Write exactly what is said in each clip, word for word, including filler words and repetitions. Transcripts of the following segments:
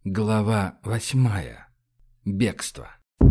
Глава восьмая. Бегство.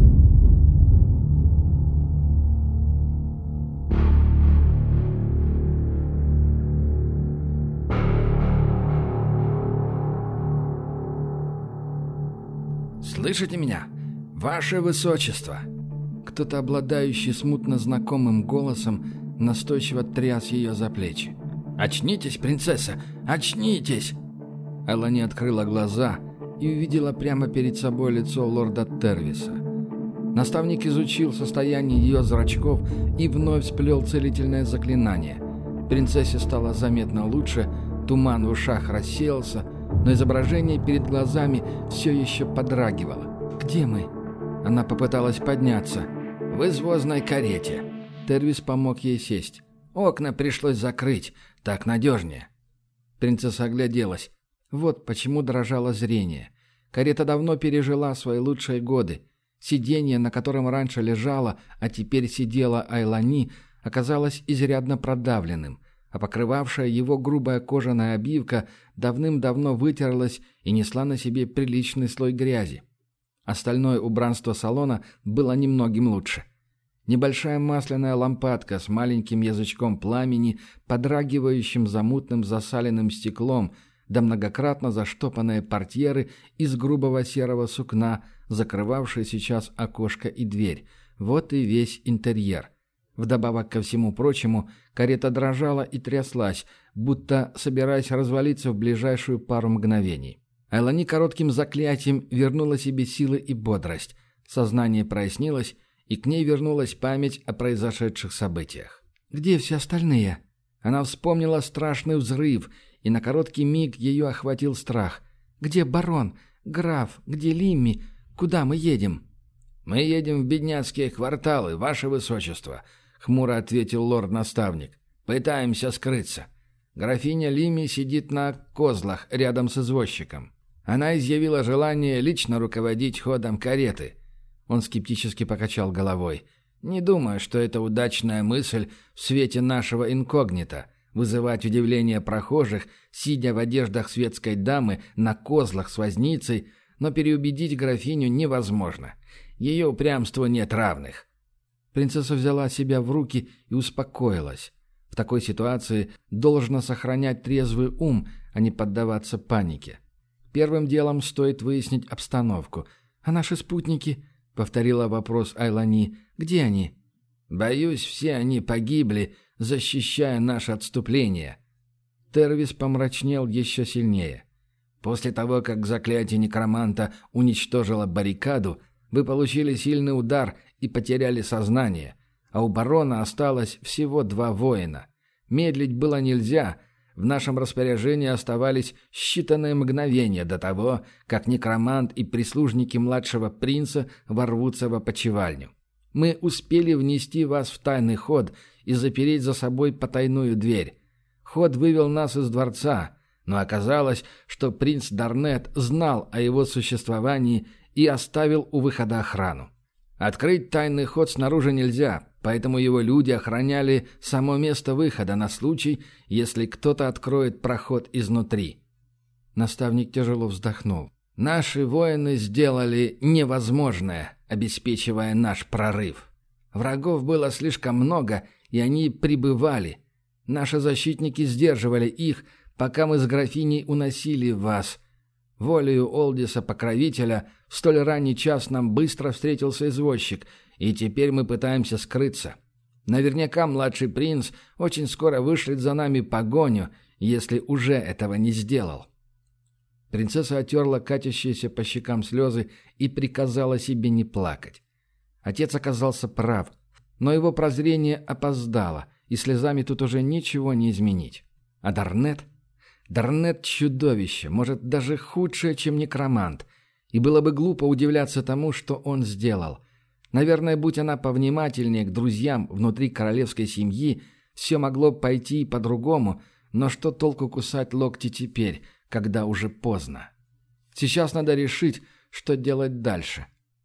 «Слышите меня? Ваше Высочество!» Кто-то, обладающий смутно знакомым голосом, настойчиво тряс ее за плечи. «Очнитесь, принцесса! Очнитесь!» Элани открыла глаза и увидела прямо перед собой лицо лорда Тервиса. Наставник изучил состояние ее зрачков и вновь сплел целительное заклинание. Принцессе стало заметно лучше, туман в ушах рассеялся, но изображение перед глазами все еще подрагивало. «Где мы?» Она попыталась подняться. «В извозной карете». Тервис помог ей сесть. «Окна пришлось закрыть, так надежнее». Принцесса огляделась. Вот почему дрожало зрение. Карета давно пережила свои лучшие годы. Сиденье, на котором раньше лежала, а теперь сидела Айлани, оказалось изрядно продавленным, а покрывавшая его грубая кожаная обивка давным-давно вытерлась и несла на себе приличный слой грязи. Остальное убранство салона было немногим лучше. Небольшая масляная лампадка с маленьким язычком пламени, подрагивающим за мутным засаленным стеклом, да многократно заштопанные портьеры из грубого серого сукна, закрывавшие сейчас окошко и дверь. Вот и весь интерьер. Вдобавок ко всему прочему, карета дрожала и тряслась, будто собираясь развалиться в ближайшую пару мгновений. Айлани коротким заклятием вернула себе силы и бодрость. Сознание прояснилось, и к ней вернулась память о произошедших событиях. «Где все остальные?» Она вспомнила страшный взрыв, и на короткий миг ее охватил страх. «Где барон? Граф? Где Лимми? Куда мы едем?» «Мы едем в бедняцкие кварталы, ваше высочество», — хмуро ответил лорд-наставник. «Пытаемся скрыться. Графиня Лимми сидит на козлах рядом с извозчиком. Она изъявила желание лично руководить ходом кареты». Он скептически покачал головой. «Не думаю, что это удачная мысль в свете нашего инкогнито — вызывать удивление прохожих, сидя в одеждах светской дамы на козлах с возницей, но переубедить графиню невозможно. Ее упрямству нет равных». Принцесса взяла себя в руки и успокоилась. В такой ситуации должно сохранять трезвый ум, а не поддаваться панике. Первым делом стоит выяснить обстановку. «А наши спутники?» — повторила вопрос Айлани. «Где они?» «Боюсь, все они погибли, защищая наше отступление». Тервис помрачнел еще сильнее. «После того, как заклятие некроманта уничтожило баррикаду, вы получили сильный удар и потеряли сознание, а у барона осталось всего два воина. Медлить было нельзя. В нашем распоряжении оставались считанные мгновения до того, как некромант и прислужники младшего принца ворвутся в опочивальню. Мы успели внести вас в тайный ход и запереть за собой потайную дверь. Ход вывел нас из дворца, но оказалось, что принц Дарнет знал о его существовании и оставил у выхода охрану. Открыть тайный ход снаружи нельзя, поэтому его люди охраняли само место выхода на случай, если кто-то откроет проход изнутри». Наставник тяжело вздохнул. «Наши воины сделали невозможное, обеспечивая наш прорыв. Врагов было слишком много, и они прибывали. Наши защитники сдерживали их, пока мы с графиней уносили вас. Волею Олдиса-покровителя в столь ранний час нам быстро встретился извозчик, и теперь мы пытаемся скрыться. Наверняка младший принц очень скоро вышлет за нами погоню, если уже этого не сделал». Принцесса оттерла катящиеся по щекам слезы и приказала себе не плакать. Отец оказался прав, но его прозрение опоздало, и слезами тут уже ничего не изменить. А Дарнет? Дарнет — чудовище, может, даже худшее, чем некромант, и было бы глупо удивляться тому, что он сделал. Наверное, будь она повнимательнее к друзьям внутри королевской семьи, все могло пойти и по-другому, но что толку кусать локти теперь, когда уже поздно? Сейчас надо решить, что делать дальше.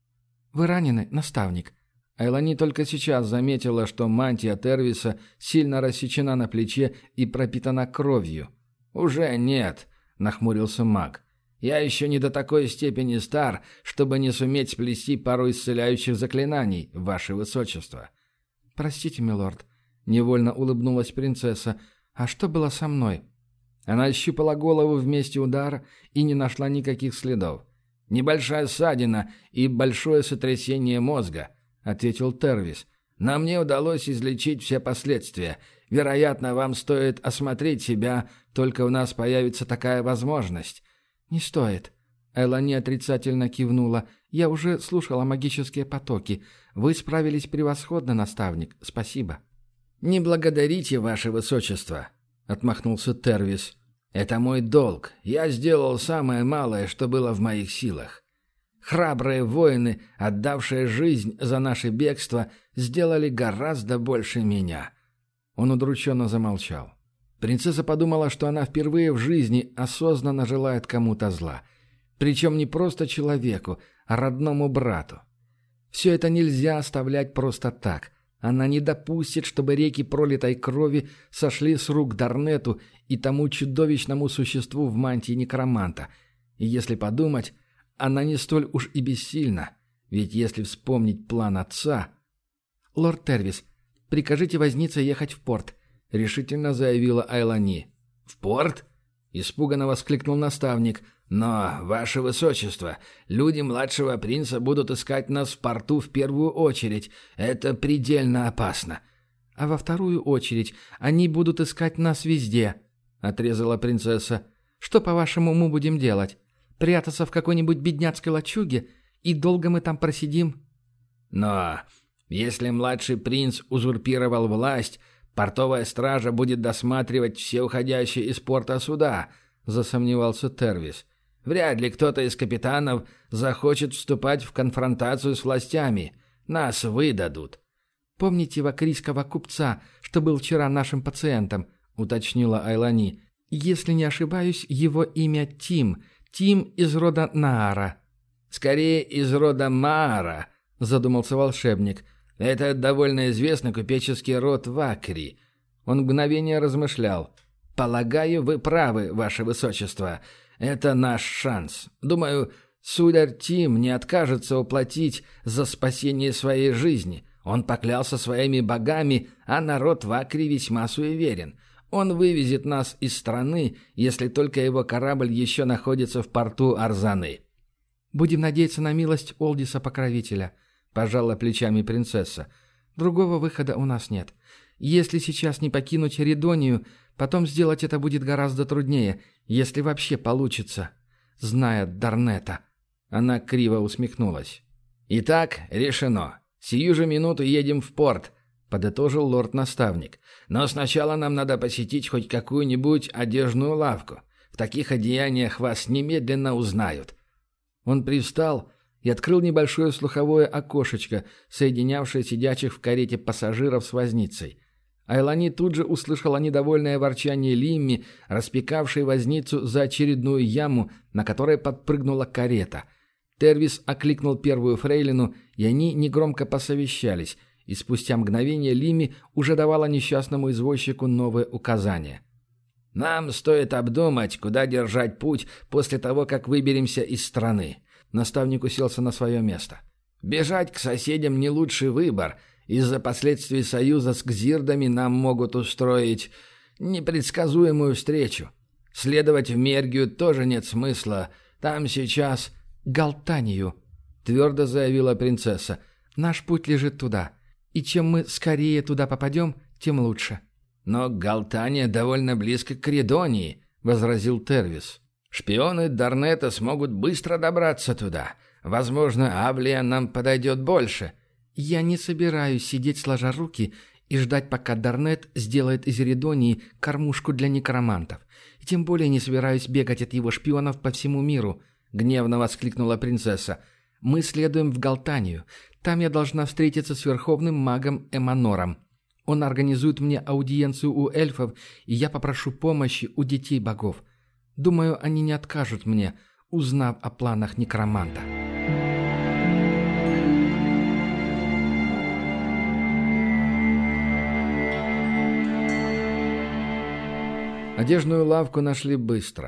«Вы ранены, наставник?» Айлани только сейчас заметила, что мантия Тервиса сильно рассечена на плече и пропитана кровью. «Уже нет», — нахмурился маг. Я еще не до такой степени стар, чтобы не суметь сплести пару исцеляющих заклинаний, ваше высочество». «Простите, милорд», — невольно улыбнулась принцесса. «А что было со мной?» Она ощупала голову в месте удара и не нашла никаких следов. «Небольшая ссадина и большое сотрясение мозга», — ответил Тервис. «Но мне удалось излечить все последствия. Вероятно, вам стоит осмотреть себя, только у нас появится такая возможность». «Не стоит». Элани отрицательно кивнула. «Я уже слушала магические потоки. Вы справились превосходно, наставник. Спасибо». «Не благодарите, ваше высочество», — отмахнулся Тервис. «Это мой долг. Я сделал самое малое, что было в моих силах. Храбрые воины, отдавшие жизнь за наше бегство, сделали гораздо больше меня». Он удрученно замолчал. Принцесса подумала, что она впервые в жизни осознанно желает кому-то зла. Причем не просто человеку, а родному брату. Все это нельзя оставлять просто так. Она не допустит, чтобы реки пролитой крови сошли с рук Дарнету и тому чудовищному существу в мантии некроманта. И если подумать, она не столь уж и бессильна. Ведь если вспомнить план отца... «Лорд Тервис, прикажите вознице ехать в порт», — решительно заявила Айлани. «В порт?» — испуганно воскликнул наставник. «Но, ваше высочество, люди младшего принца будут искать нас в порту в первую очередь. Это предельно опасно». «А во вторую очередь они будут искать нас везде», — отрезала принцесса. «Что, по-вашему, мы будем делать? Прятаться в какой-нибудь бедняцкой лачуге? И долго мы там просидим?» «Но если младший принц узурпировал власть, портовая стража будет досматривать все уходящие из порта суда», — засомневался Тервис. «Вряд ли кто-то из капитанов захочет вступать в конфронтацию с властями. Нас выдадут». «Помните вакрийского купца, что был вчера нашим пациентом?» — уточнила Айлани. «Если не ошибаюсь, его имя Тим. Тим из рода Наара». «Скорее, из рода Маара», — задумался волшебник. «Это довольно известный купеческий род Вакри». Он мгновение размышлял. «Полагаю, вы правы, ваше высочество. Это наш шанс. Думаю, сударь Тим не откажется уплатить за спасение своей жизни. Он поклялся своими богами, а народ Вакри весьма суеверен. Он вывезет нас из страны, если только его корабль еще находится в порту Арзаны». «Будем надеяться на милость Олдиса-покровителя», — пожала плечами принцесса. «Другого выхода у нас нет. Если сейчас не покинуть Ридонию, потом сделать это будет гораздо труднее, если вообще получится. Зная Дарнета». Она криво усмехнулась. «Итак, решено. Сию же минуту едем в порт», — подытожил лорд-наставник. «Но сначала нам надо посетить хоть какую-нибудь одежную лавку. В таких одеяниях вас немедленно узнают». Он привстал и открыл небольшое слуховое окошечко, соединявшее сидящих в карете пассажиров с возницей. Айлани тут же услышала недовольное ворчание Лимми, распекавшей возницу за очередную яму, на которой подпрыгнула карета. Тервис окликнул первую фрейлину, и они негромко посовещались, и спустя мгновение Лимми уже давала несчастному извозчику новые указания. «Нам стоит обдумать, куда держать путь после того, как выберемся из страны». Наставник уселся на свое место. «Бежать к соседям не лучший выбор. Из-за последствий союза с гзирдами нам могут устроить непредсказуемую встречу. Следовать в Мергию тоже нет смысла. Там сейчас...» «Галтанию», — твердо заявила принцесса. «Наш путь лежит туда. И чем мы скорее туда попадем, тем лучше». «Но Галтания довольно близко к Ридонии», — возразил Тервис. «Шпионы Дарнета смогут быстро добраться туда. Возможно, Авлия нам подойдет больше». «Я не собираюсь сидеть сложа руки и ждать, пока Дарнет сделает из Ридонии кормушку для некромантов. И тем более не собираюсь бегать от его шпионов по всему миру», — гневно воскликнула принцесса. «Мы следуем в Галтанию. Там я должна встретиться с верховным магом Эманором. Он организует мне аудиенцию у эльфов, и я попрошу помощи у детей богов. Думаю, они не откажут мне, узнав о планах некроманта». Одежную лавку нашли быстро.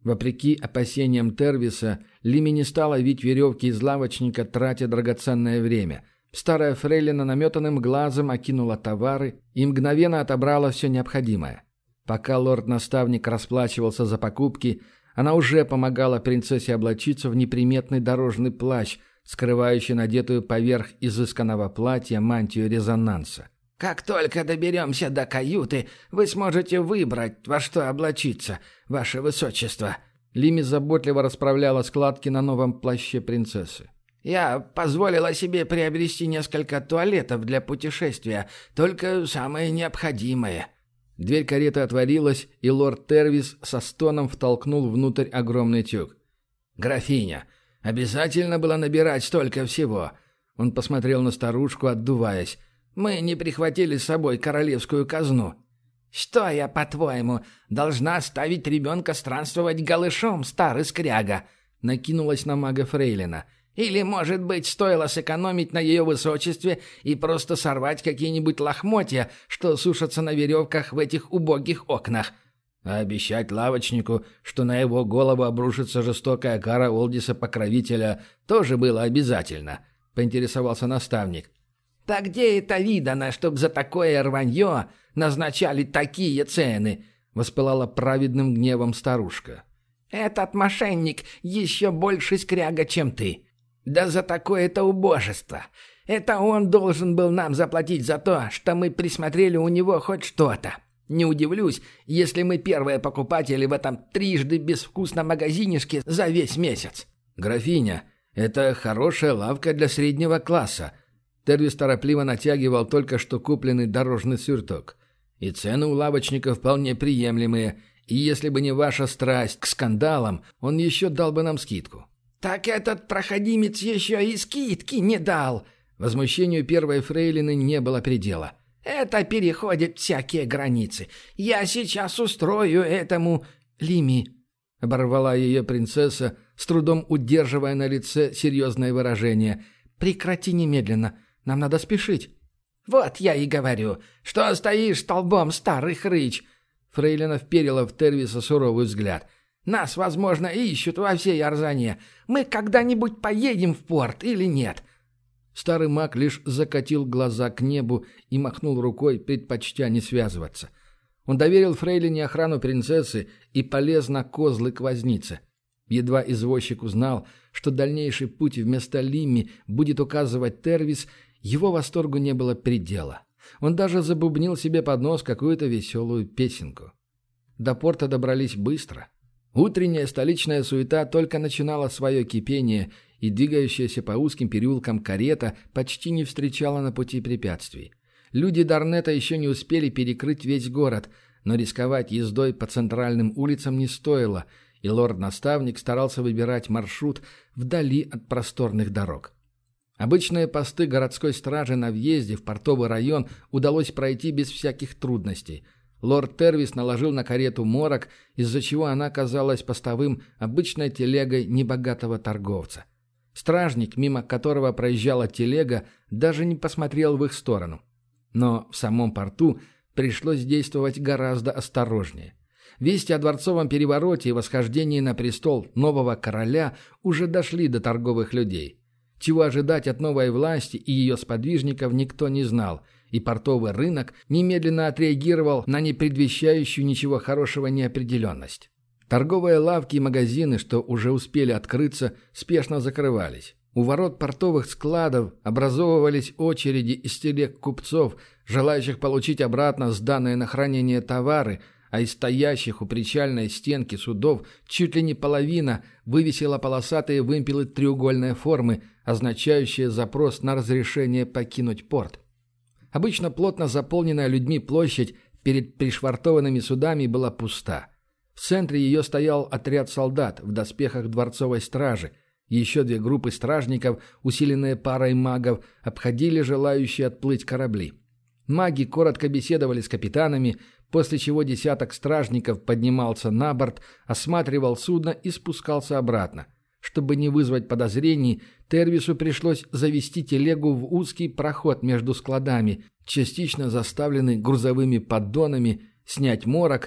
Вопреки опасениям Тервиса, Лими не стала вить веревки из лавочника, тратя драгоценное время. Старая фрейлина наметанным глазом окинула товары и мгновенно отобрала все необходимое. Пока лорд-наставник расплачивался за покупки, она уже помогала принцессе облачиться в неприметный дорожный плащ, скрывающий надетую поверх изысканного платья мантию резонанса. «Как только доберемся до каюты, вы сможете выбрать, во что облачиться, ваше высочество». Лими заботливо расправляла складки на новом плаще принцессы. «Я позволила себе приобрести несколько туалетов для путешествия, только самое необходимое». Дверь кареты отворилась, и лорд Тервис со стоном втолкнул внутрь огромный тюк. «Графиня, обязательно было набирать столько всего». Он посмотрел на старушку, отдуваясь. «Мы не прихватили с собой королевскую казну». «Что я, по-твоему, должна оставить ребенка странствовать голышом, старый скряга?» — накинулась на мага фрейлина. «Или, может быть, стоило сэкономить на ее высочестве и просто сорвать какие-нибудь лохмотья, что сушатся на веревках в этих убогих окнах?» «А обещать лавочнику, что на его голову обрушится жестокая кара Олдиса-покровителя, тоже было обязательно», — поинтересовался наставник. «Так где это видано, чтоб за такое рванье назначали такие цены?» — воспылала праведным гневом старушка. «Этот мошенник еще больше скряга, чем ты. Да за такое-то убожество. Это он должен был нам заплатить за то, что мы присмотрели у него хоть что-то. Не удивлюсь, если мы первые покупатели в этом трижды безвкусном магазинишке за весь месяц». «Графиня, это хорошая лавка для среднего класса». Тервис торопливо натягивал только что купленный дорожный сюртук. «И цены у лавочника вполне приемлемые, и если бы не ваша страсть к скандалам, он еще дал бы нам скидку». «Так этот проходимец еще и скидки не дал!» Возмущению первой фрейлины не было предела. «Это переходит всякие границы. Я сейчас устрою этому...» «Лими», — оборвала ее принцесса, с трудом удерживая на лице серьезное выражение. «Прекрати немедленно. Нам надо спешить». «Вот я и говорю. Что стоишь столбом, старый хрыч?» Фрейлина вперила в Тервиса суровый взгляд. «Нас, возможно, ищут во всей Арзане. Мы когда-нибудь поедем в порт или нет?» Старый маг лишь закатил глаза к небу и махнул рукой, предпочтя не связываться. Он доверил фрейлине охрану принцессы и полез на козлы к вознице. Едва извозчик узнал, что дальнейший путь вместо Лимми будет указывать Тервис, его восторгу не было предела. Он даже забубнил себе под нос какую-то веселую песенку. До порта добрались быстро. Утренняя столичная суета только начинала свое кипение, и двигающаяся по узким переулкам карета почти не встречала на пути препятствий. Люди Дарнета еще не успели перекрыть весь город, но рисковать ездой по центральным улицам не стоило, и лорд-наставник старался выбирать маршрут вдали от просторных дорог. Обычные посты городской стражи на въезде в портовый район удалось пройти без всяких трудностей. Лорд Тервис наложил на карету морок, из-за чего она казалась постовым обычной телегой небогатого торговца. Стражник, мимо которого проезжала телега, даже не посмотрел в их сторону. Но в самом порту пришлось действовать гораздо осторожнее. Вести о дворцовом перевороте и восхождении на престол нового короля уже дошли до торговых людей. Чего ожидать от новой власти и ее сподвижников никто не знал, и портовый рынок немедленно отреагировал на непредвещающую ничего хорошего неопределенность. Торговые лавки и магазины, что уже успели открыться, спешно закрывались. У ворот портовых складов образовывались очереди из телег купцов, желающих получить обратно сданные на хранение товары, а из стоящих у причальной стенки судов чуть ли не половина вывесила полосатые вымпелы треугольной формы, означающие запрос на разрешение покинуть порт. Обычно плотно заполненная людьми площадь перед пришвартованными судами была пуста. В центре ее стоял отряд солдат в доспехах дворцовой стражи. Еще две группы стражников, усиленные парой магов, обходили желающие отплыть корабли. Маги коротко беседовали с капитанами, после чего десяток стражников поднимался на борт, осматривал судно и спускался обратно. Чтобы не вызвать подозрений, Тервису пришлось завести телегу в узкий проход между складами, частично заставленный грузовыми поддонами, снять морок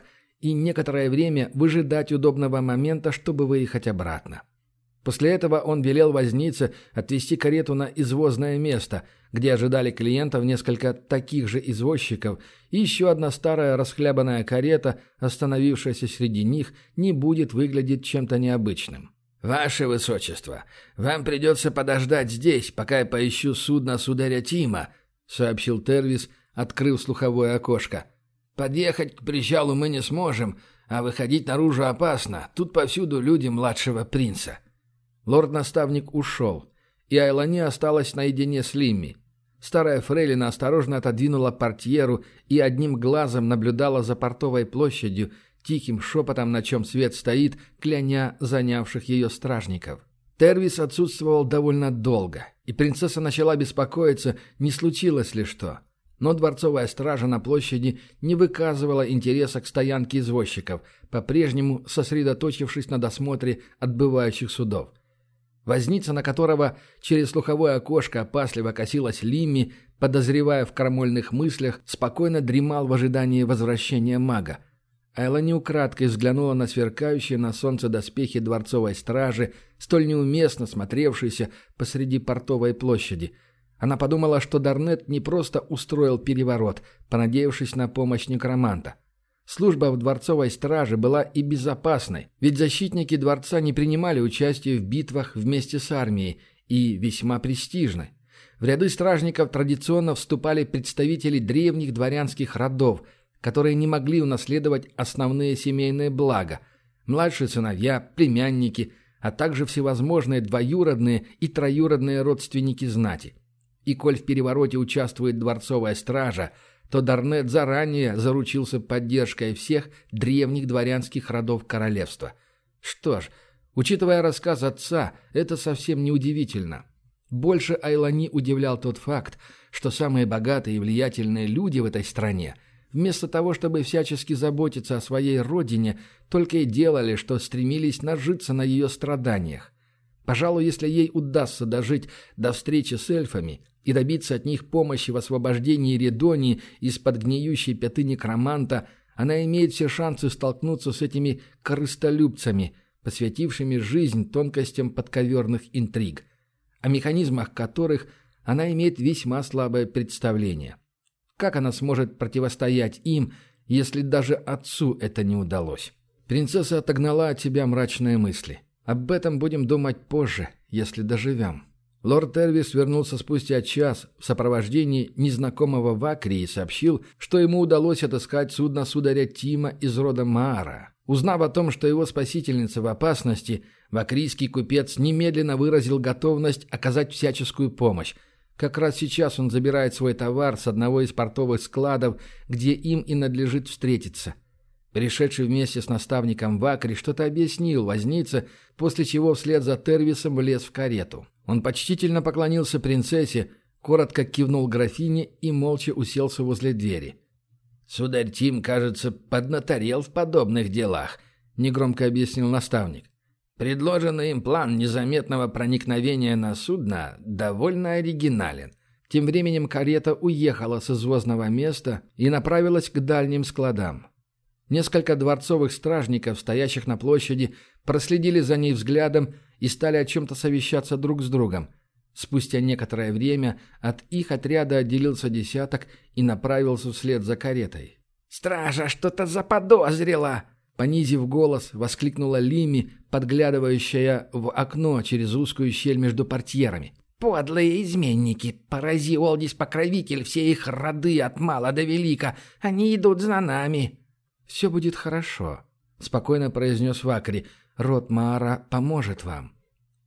и некоторое время выжидать удобного момента, чтобы выехать обратно. После этого он велел вознице отвезти карету на извозное место, где ожидали клиентов несколько таких же извозчиков, и еще одна старая расхлябанная карета, остановившаяся среди них, не будет выглядеть чем-то необычным. «Ваше Высочество, вам придется подождать здесь, пока я поищу судно сударя Тима», — сообщил Тервис, открыв слуховое окошко. «Подъехать к причалу мы не сможем, а выходить наружу опасно. Тут повсюду люди младшего принца». Лорд-наставник ушел, и Айлани осталась наедине с Лимми. Старая фрейлина осторожно отодвинула портьеру и одним глазом наблюдала за портовой площадью, тихим шепотом, на чем свет стоит, кляня занявших ее стражников. Тервис отсутствовал довольно долго, и принцесса начала беспокоиться, не случилось ли что. Но дворцовая стража на площади не выказывала интереса к стоянке извозчиков, по-прежнему сосредоточившись на досмотре отбывающих судов. Возница, на которого через слуховое окошко опасливо косилась Лимми, подозревая в крамольных мыслях, спокойно дремал в ожидании возвращения мага. Айлани украдкой взглянула на сверкающие на солнце доспехи дворцовой стражи, столь неуместно смотревшиеся посреди портовой площади. Она подумала, что Дарнет не просто устроил переворот, понадеявшись на помощь некроманта. Служба в дворцовой страже была и безопасной, ведь защитники дворца не принимали участие в битвах вместе с армией, и весьма престижной. В ряды стражников традиционно вступали представители древних дворянских родов, которые не могли унаследовать основные семейные блага – младшие сыновья, племянники, а также всевозможные двоюродные и троюродные родственники знати. И коль в перевороте участвует дворцовая стража, то Дарнет заранее заручился поддержкой всех древних дворянских родов королевства. Что ж, учитывая рассказ отца, это совсем не удивительно. Больше Айлани удивлял тот факт, что самые богатые и влиятельные люди в этой стране, вместо того, чтобы всячески заботиться о своей родине, только и делали, что стремились нажиться на ее страданиях. Пожалуй, если ей удастся дожить до встречи с эльфами и добиться от них помощи в освобождении Редонии из-под гниющей пяты некроманта, она имеет все шансы столкнуться с этими корыстолюбцами, посвятившими жизнь тонкостям подковерных интриг, о механизмах которых она имеет весьма слабое представление. Как она сможет противостоять им, если даже отцу это не удалось? Принцесса отогнала от себя мрачные мысли. Об этом будем думать позже, если доживем. Лорд Тервис вернулся спустя час в сопровождении незнакомого Вакри и сообщил, что ему удалось отыскать судно сударя Тима из рода Маара. Узнав о том, что его спасительница в опасности, вакрийский купец немедленно выразил готовность оказать всяческую помощь. Как раз сейчас он забирает свой товар с одного из портовых складов, где им и надлежит встретиться. Пришедший вместе с наставником Вакри что-то объяснил вознице, после чего вслед за Тервисом влез в карету. Он почтительно поклонился принцессе, коротко кивнул графине и молча уселся возле двери. «Сударь Тим, кажется, поднаторел в подобных делах», — негромко объяснил наставник. «Предложенный им план незаметного проникновения на судно довольно оригинален». Тем временем карета уехала с извозного места и направилась к дальним складам. Несколько дворцовых стражников, стоящих на площади, проследили за ней взглядом и стали о чем-то совещаться друг с другом. Спустя некоторое время от их отряда отделился десяток и направился вслед за каретой. «Стража что-то заподозрила!» Понизив голос, воскликнула Лимми, подглядывающая в окно через узкую щель между портьерами. «Подлые изменники! Порази, Олдис-покровитель, все их роды от мала до велика! Они идут за нами!» «Все будет хорошо», — спокойно произнес Вакри. «Род Маара поможет вам».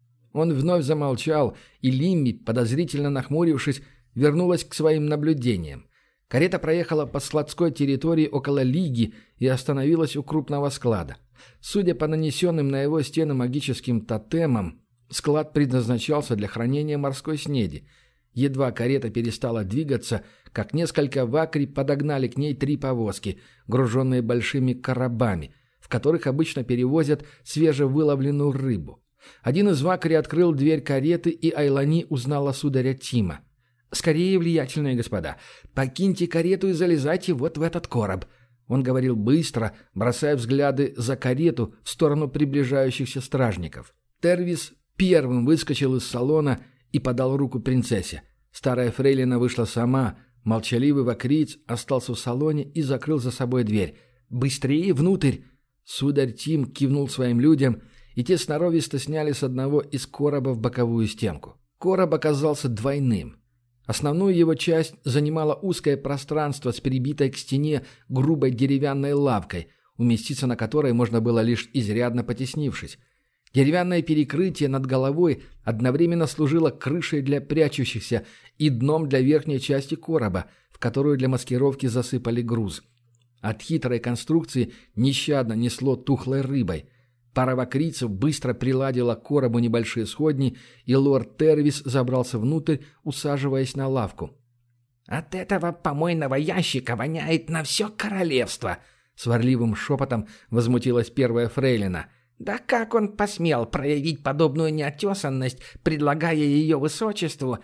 Он вновь замолчал, и Лимми, подозрительно нахмурившись, вернулась к своим наблюдениям. Карета проехала по складской территории около Лиги и остановилась у крупного склада. Судя по нанесенным на его стены магическим тотемам, склад предназначался для хранения морской снеди. Едва карета перестала двигаться, как несколько вакри подогнали к ней три повозки, груженные большими коробами, в которых обычно перевозят свежевыловленную рыбу. Один из вакри открыл дверь кареты, и Айлани узнала сударя Тима. «Скорее, влиятельные господа, покиньте карету и залезайте вот в этот короб». Он говорил быстро, бросая взгляды за карету в сторону приближающихся стражников. Тервис первым выскочил из салона и подал руку принцессе. Старая фрейлина вышла сама, молчаливый вакриец остался в салоне и закрыл за собой дверь. «Быстрее внутрь!» Сударь Тим кивнул своим людям, и те сноровисто сняли с одного из коробов боковую стенку. Короб оказался двойным. Основную его часть занимало узкое пространство с прибитой к стене грубой деревянной лавкой, уместиться на которой можно было лишь изрядно потеснившись. Деревянное перекрытие над головой одновременно служило крышей для прячущихся и дном для верхней части короба, в которую для маскировки засыпали груз. От хитрой конструкции нещадно несло тухлой рыбой. Пара вакрийцев быстро приладила к коробу небольшие сходни, и лорд Тервис забрался внутрь, усаживаясь на лавку. «От этого помойного ящика воняет на все королевство!» Сварливым шепотом возмутилась первая фрейлина. «Да как он посмел проявить подобную неотесанность, предлагая ее высочеству?»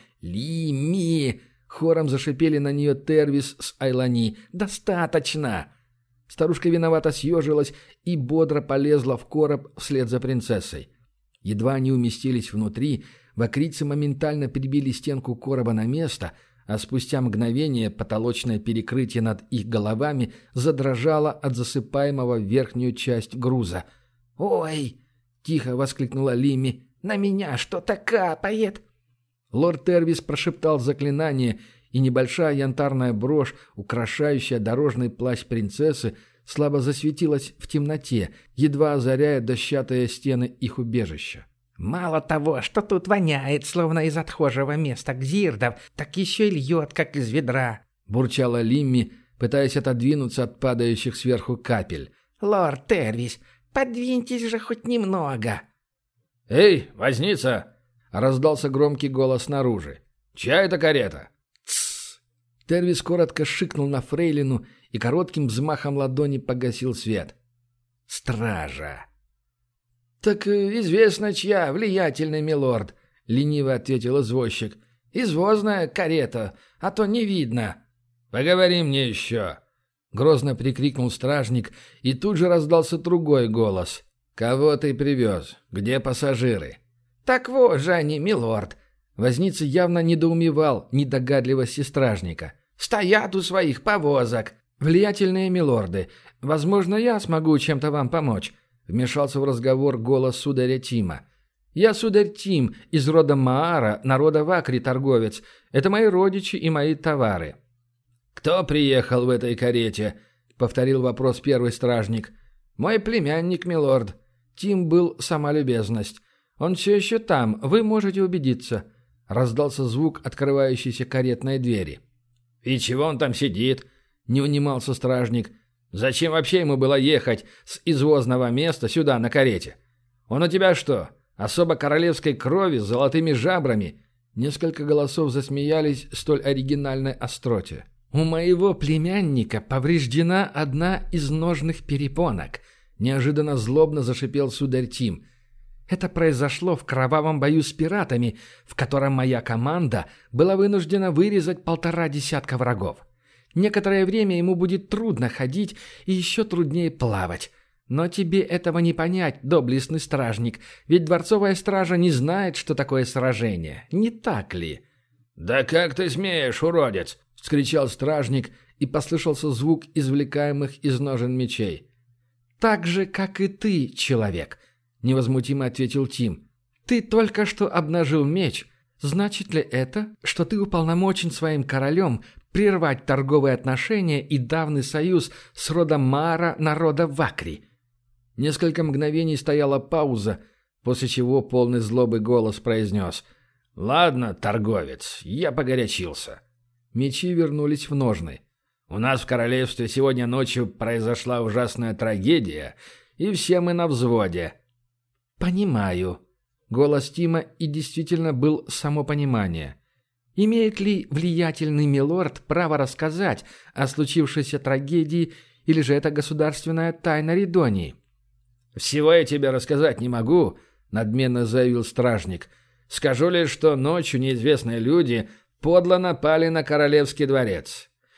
«Лими!» — хором зашипели на нее Тервис с Айлани. «Достаточно!» Старушка виновато съежилась и бодро полезла в короб вслед за принцессой. Едва они уместились внутри, вакрийцы моментально прибили стенку короба на место, а спустя мгновение потолочное перекрытие над их головами задрожало от засыпаемого в верхнюю часть груза. «Ой!» — тихо воскликнула Лими. «На меня что-то капает!» Лорд Тервис прошептал заклинание, и небольшая янтарная брошь, украшающая дорожный плащ принцессы, слабо засветилась в темноте, едва озаряя дощатые стены их убежища. «Мало того, что тут воняет, словно из отхожего места гзирдов, так еще и льет, как из ведра», — бурчала Лимми, пытаясь отодвинуться от падающих сверху капель. «Лорд Тервис, подвиньтесь же хоть немного!» «Эй, возница!» — раздался громкий голос снаружи. «Чья это карета?» Тервис коротко шикнул на фрейлину и коротким взмахом ладони погасил свет. «Стража!» «Так известно, чья, влиятельный милорд», — лениво ответил извозчик. «Извозная карета, а то не видно». «Поговори мне еще!» — грозно прикрикнул стражник, и тут же раздался другой голос. «Кого ты привез? Где пассажиры?» «Так вот же они, милорд!» Возница явно недоумевал недогадливости стражника. «Стоят у своих повозок. Влиятельные милорды. Возможно, я смогу чем-то вам помочь», — вмешался в разговор голос сударя Тима. «Я сударь Тим, из рода Маара, народа Вакри торговец. Это мои родичи и мои товары». «Кто приехал в этой карете?» — повторил вопрос первый стражник. «Мой племянник, милорд. Тим был сама любезность. Он все еще там, вы можете убедиться». Раздался звук открывающейся каретной двери. «И чего он там сидит?» — не унимался стражник. «Зачем вообще ему было ехать с извозного места сюда на карете? Он у тебя что, особо королевской крови с золотыми жабрами?» Несколько голосов засмеялись столь оригинальной остроте. «У моего племянника повреждена одна из ножных перепонок», — неожиданно злобно зашипел сударь Тим. «Это произошло в кровавом бою с пиратами, в котором моя команда была вынуждена вырезать полтора десятка врагов. Некоторое время ему будет трудно ходить и еще труднее плавать. Но тебе этого не понять, доблестный стражник, ведь дворцовая стража не знает, что такое сражение. Не так ли?» «Да как ты смеешь, уродец!» — вскричал стражник, и послышался звук извлекаемых из ножен мечей. «Так же, как и ты, человек», — невозмутимо ответил Тим. «Ты только что обнажил меч. Значит ли это, что ты уполномочен своим королем прервать торговые отношения и давний союз с родом Маара народа Вакри?» Несколько мгновений стояла пауза, после чего полный злобы голос произнес: «Ладно, торговец, я погорячился». Мечи вернулись в ножны. «У нас в королевстве сегодня ночью произошла ужасная трагедия, и все мы на взводе». «Понимаю». Голос Тима и действительно был само понимание. «Имеет ли влиятельный милорд право рассказать о случившейся трагедии, или же это государственная тайна Ридонии?» «Всего я тебе рассказать не могу», — надменно заявил стражник. «Скажу лишь, что ночью неизвестные люди подло напали на королевский дворец.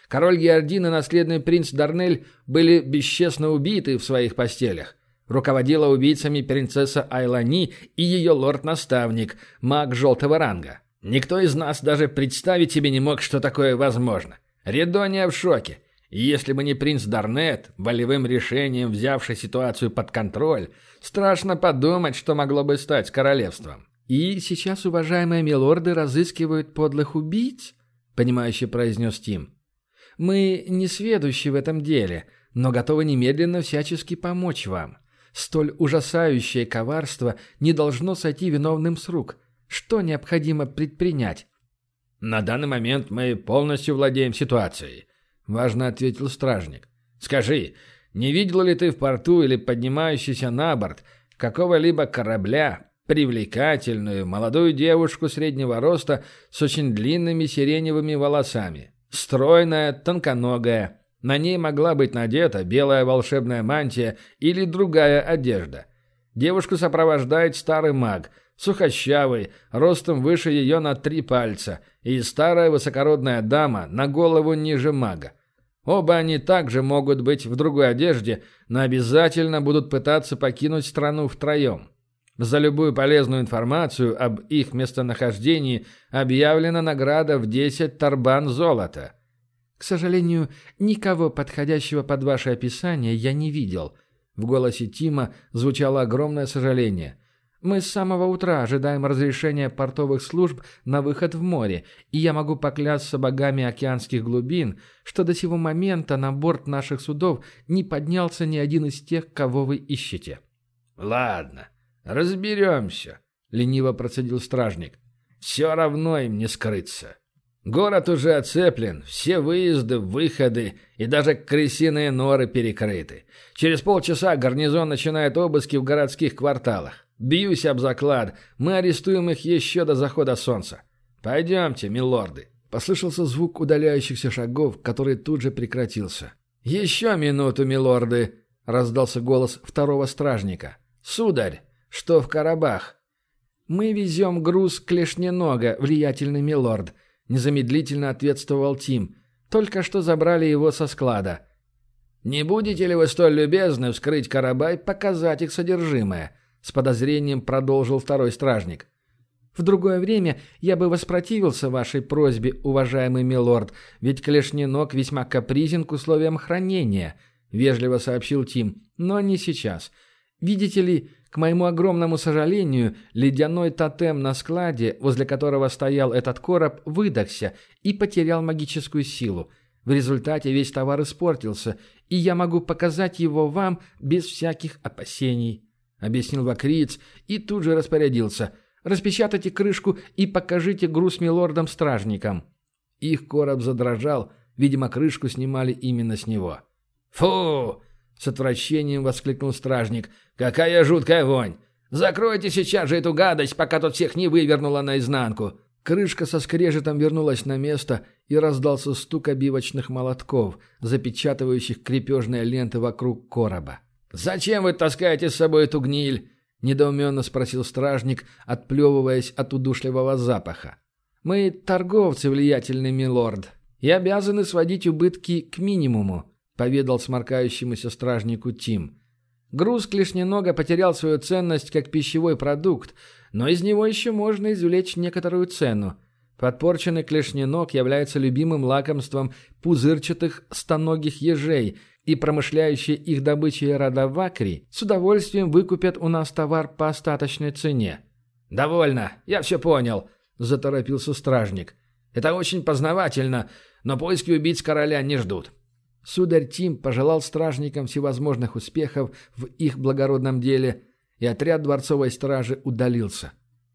Король Геордин и наследный принц Дарнель были бесчестно убиты в своих постелях. Руководила убийцами принцесса Айлани и ее лорд-наставник, маг желтого ранга. Никто из нас даже представить себе не мог, что такое возможно. Редония в шоке. И если бы не принц Дарнет, волевым решением взявший ситуацию под контроль, страшно подумать, что могло бы стать с королевством. «И сейчас уважаемые милорды разыскивают подлых убийц?» — понимающе произнес Тим. «Мы не сведущи в этом деле, но готовы немедленно всячески помочь вам. Столь ужасающее коварство не должно сойти виновным с рук. Что необходимо предпринять?» «На данный момент мы полностью владеем ситуацией», — важно ответил стражник. «Скажи, не видел ли ты в порту или поднимающийся на борт какого-либо корабля привлекательную молодую девушку среднего роста с очень длинными сиреневыми волосами? Стройная, тонконогая. На ней могла быть надета белая волшебная мантия или другая одежда. Девушку сопровождает старый маг, сухощавый, ростом выше ее на три пальца, и старая высокородная дама на голову ниже мага. Оба они также могут быть в другой одежде, но обязательно будут пытаться покинуть страну втроем. За любую полезную информацию об их местонахождении объявлена награда в десять тарбан золота». «К сожалению, никого подходящего под ваше описание я не видел». В голосе Тима звучало огромное сожаление. «Мы с самого утра ожидаем разрешения портовых служб на выход в море, и я могу поклясться богами океанских глубин, что до сего момента на борт наших судов не поднялся ни один из тех, кого вы ищете». «Ладно, разберемся», — лениво процедил стражник. «Все равно им не скрыться. Город уже оцеплен, все выезды, выходы и даже крысиные норы перекрыты. Через полчаса гарнизон начинает обыски в городских кварталах. Бьюсь об заклад, мы арестуем их еще до захода солнца. Пойдемте, милорды». Послышался звук удаляющихся шагов, который тут же прекратился. «Еще минуту, милорды», — раздался голос второго стражника. «Сударь, что в коробах?» «Мы везем груз клешненога, влиятельный милорд», — незамедлительно ответствовал Тим. «Только что забрали его со склада». «Не будете ли вы столь любезны вскрыть короба и показать их содержимое?» — с подозрением продолжил второй стражник. «В другое время я бы воспротивился вашей просьбе, уважаемый милорд, ведь клешненог весьма капризен к условиям хранения», — вежливо сообщил Тим. «Но не сейчас. Видите ли, к моему огромному сожалению, ледяной тотем на складе, возле которого стоял этот короб, выдохся и потерял магическую силу. В результате весь товар испортился, и я могу показать его вам без всяких опасений», — объяснил вакриец и тут же распорядился. «Распечатайте крышку и покажите груз милордам-стражникам». Их короб задрожал, видимо, крышку снимали именно с него. «Фу!» — с отвращением воскликнул стражник. «Какая жуткая вонь! Закройте сейчас же эту гадость, пока тут всех не вывернуло наизнанку!» Крышка со скрежетом вернулась на место, и раздался стук обивочных молотков, запечатывающих крепежные ленты вокруг короба. «Зачем вы таскаете с собой эту гниль?» — недоуменно спросил стражник, отплевываясь от удушливого запаха. «Мы торговцы, влиятельный милорд, и обязаны сводить убытки к минимуму», — поведал сморкающемуся стражнику Тим. «Груз клешненога потерял свою ценность как пищевой продукт, но из него еще можно извлечь некоторую цену. Подпорченный клешненог является любимым лакомством пузырчатых стоногих ежей, и промышляющие их добычей рода вакри с удовольствием выкупят у нас товар по остаточной цене». «Довольно, я все понял», — заторопился стражник. «Это очень познавательно, но поиски убийц короля не ждут». Сударь Тим пожелал стражникам всевозможных успехов в их благородном деле, и отряд дворцовой стражи удалился.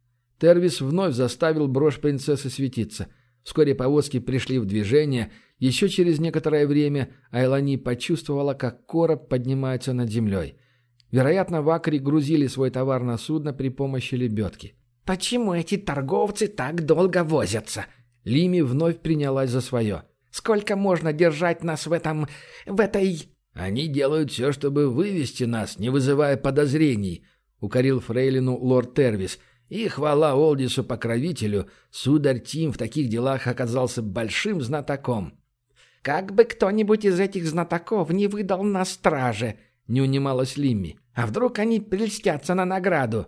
Тервис вновь заставил брошь принцессы светиться. Вскоре повозки пришли в движение. Еще через некоторое время Айлани почувствовала, как короб поднимается над землей. Вероятно, вакри грузили свой товар на судно при помощи лебедки. «Почему эти торговцы так долго возятся?» Лими вновь принялась за свое. «Сколько можно держать нас в этом... в этой...» «Они делают все, чтобы вывести нас, не вызывая подозрений», — укорил фрейлину лорд Тервис. «И хвала Олдису-покровителю, сударь Тим в таких делах оказался большим знатоком». «Как бы кто-нибудь из этих знатоков не выдал на страже!» — не унималась Лимми. «А вдруг они прельстятся на награду?»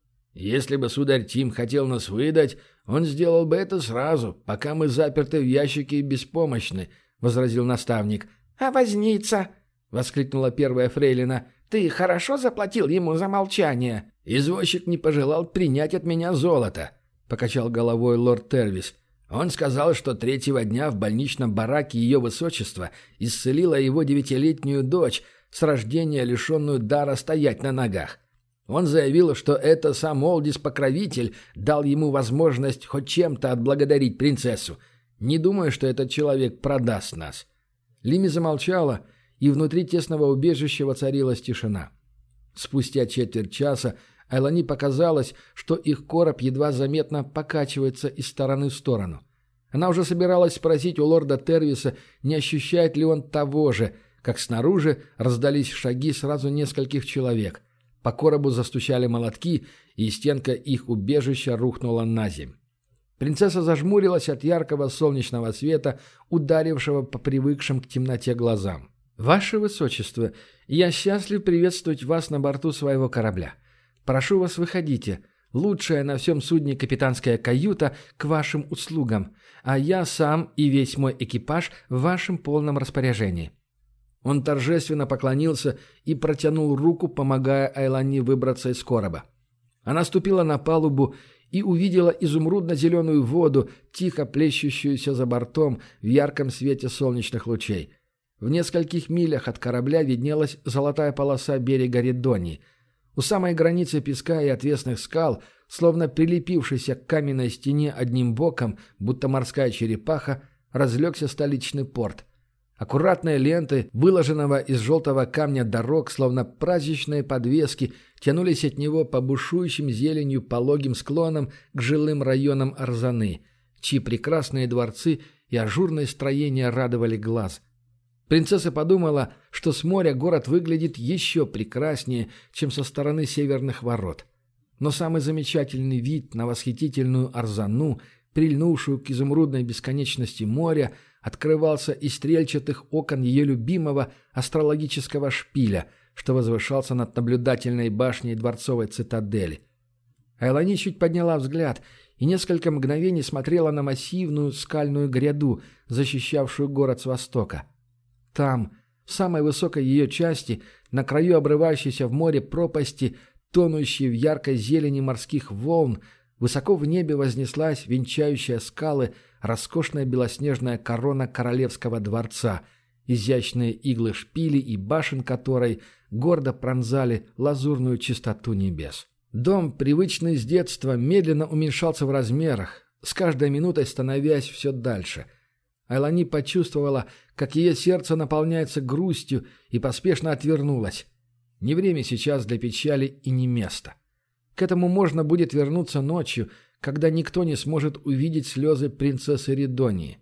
«Если бы сударь Тим хотел нас выдать, он сделал бы это сразу, пока мы заперты в ящике и беспомощны», — возразил наставник. «А возница?» — воскликнула первая фрейлина. «Ты хорошо заплатил ему за молчание?» «Извозчик не пожелал принять от меня золото», — покачал головой лорд Тервис. «Он сказал, что третьего дня в больничном бараке ее высочества исцелила его девятилетнюю дочь, с рождения лишенную дара стоять на ногах. Он заявил, что это сам Олдис-покровитель дал ему возможность хоть чем-то отблагодарить принцессу. Не думаю, что этот человек продаст нас». Лимми замолчала, и внутри тесного убежища воцарилась тишина. Спустя четверть часа Айлани показалось, что их короб едва заметно покачивается из стороны в сторону. Она уже собиралась спросить у лорда Тервиса, не ощущает ли он того же, как снаружи раздались шаги сразу нескольких человек. По коробу застучали молотки, и стенка их убежища рухнула на земь. Принцесса зажмурилась от яркого солнечного света, ударившего по привыкшим к темноте глазам. «Ваше Высочество, я счастлив приветствовать вас на борту своего корабля. Прошу вас, выходите. Лучшая на всем судне капитанская каюта к вашим услугам, а я сам и весь мой экипаж в вашем полном распоряжении». Он торжественно поклонился и протянул руку, помогая Айлани выбраться из короба. Она ступила на палубу и увидела изумрудно-зеленую воду, тихо плещущуюся за бортом в ярком свете солнечных лучей. В нескольких милях от корабля виднелась золотая полоса берега Редонии. У самой границы песка и отвесных скал, словно прилепившийся к каменной стене одним боком, будто морская черепаха, разлегся столичный порт. Аккуратные ленты, выложенного из желтого камня дорог, словно праздничные подвески, тянулись от него по бушующим зеленью пологим склонам к жилым районам Арзаны, чьи прекрасные дворцы и ажурные строения радовали глаз. Принцесса подумала, что с моря город выглядит еще прекраснее, чем со стороны северных ворот. Но самый замечательный вид на восхитительную Арзану, прильнувшую к изумрудной бесконечности моря, открывался из стрельчатых окон ее любимого астрологического шпиля, что возвышался над наблюдательной башней дворцовой цитадели. Айлани чуть подняла взгляд и несколько мгновений смотрела на массивную скальную гряду, защищавшую город с востока. Там, в самой высокой ее части, на краю обрывающейся в море пропасти, тонущей в яркой зелени морских волн, высоко в небе вознеслась, венчающая скалы, роскошная белоснежная корона королевского дворца, изящные иглы шпилей и башен которой гордо пронзали лазурную чистоту небес. Дом, привычный с детства, медленно уменьшался в размерах, с каждой минутой становясь все дальше. Айлани почувствовала, как ее сердце наполняется грустью, и поспешно отвернулась. Не время сейчас для печали и не место. К этому можно будет вернуться ночью, когда никто не сможет увидеть слезы принцессы Редонии.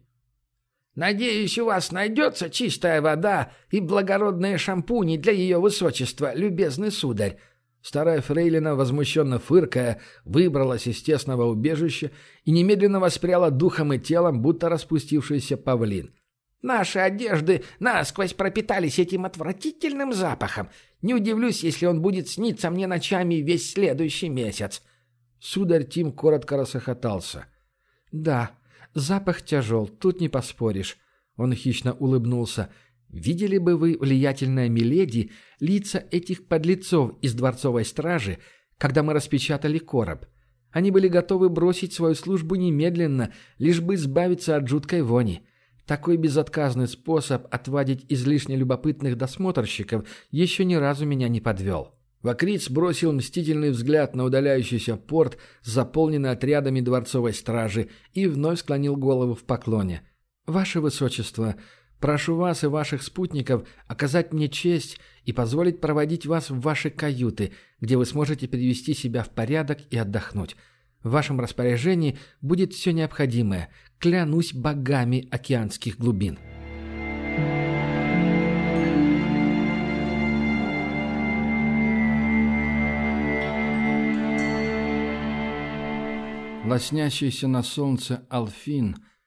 «Надеюсь, у вас найдется чистая вода и благородные шампуни для ее высочества, любезный сударь». Старая фрейлина, возмущенно фыркая, выбралась из тесного убежища и немедленно воспряла духом и телом, будто распустившийся павлин. «Наши одежды насквозь пропитались этим отвратительным запахом. Не удивлюсь, если он будет сниться мне ночами весь следующий месяц». Сударь Тим коротко расхохотался. «Да, запах тяжел, тут не поспоришь». Он хищно улыбнулся. «Видели бы вы, влиятельная миледи, лица этих подлецов из дворцовой стражи, когда мы распечатали короб? Они были готовы бросить свою службу немедленно, лишь бы избавиться от жуткой вони. Такой безотказный способ отвадить излишне любопытных досмотрщиков еще ни разу меня не подвел». Вакриц бросил мстительный взгляд на удаляющийся порт, заполненный отрядами дворцовой стражи, и вновь склонил голову в поклоне. «Ваше Высочество, прошу вас и ваших спутников оказать мне честь и позволить проводить вас в ваши каюты, где вы сможете привести себя в порядок и отдохнуть. В вашем распоряжении будет все необходимое. Клянусь богами океанских глубин». Лоснящийся на солнце Алфин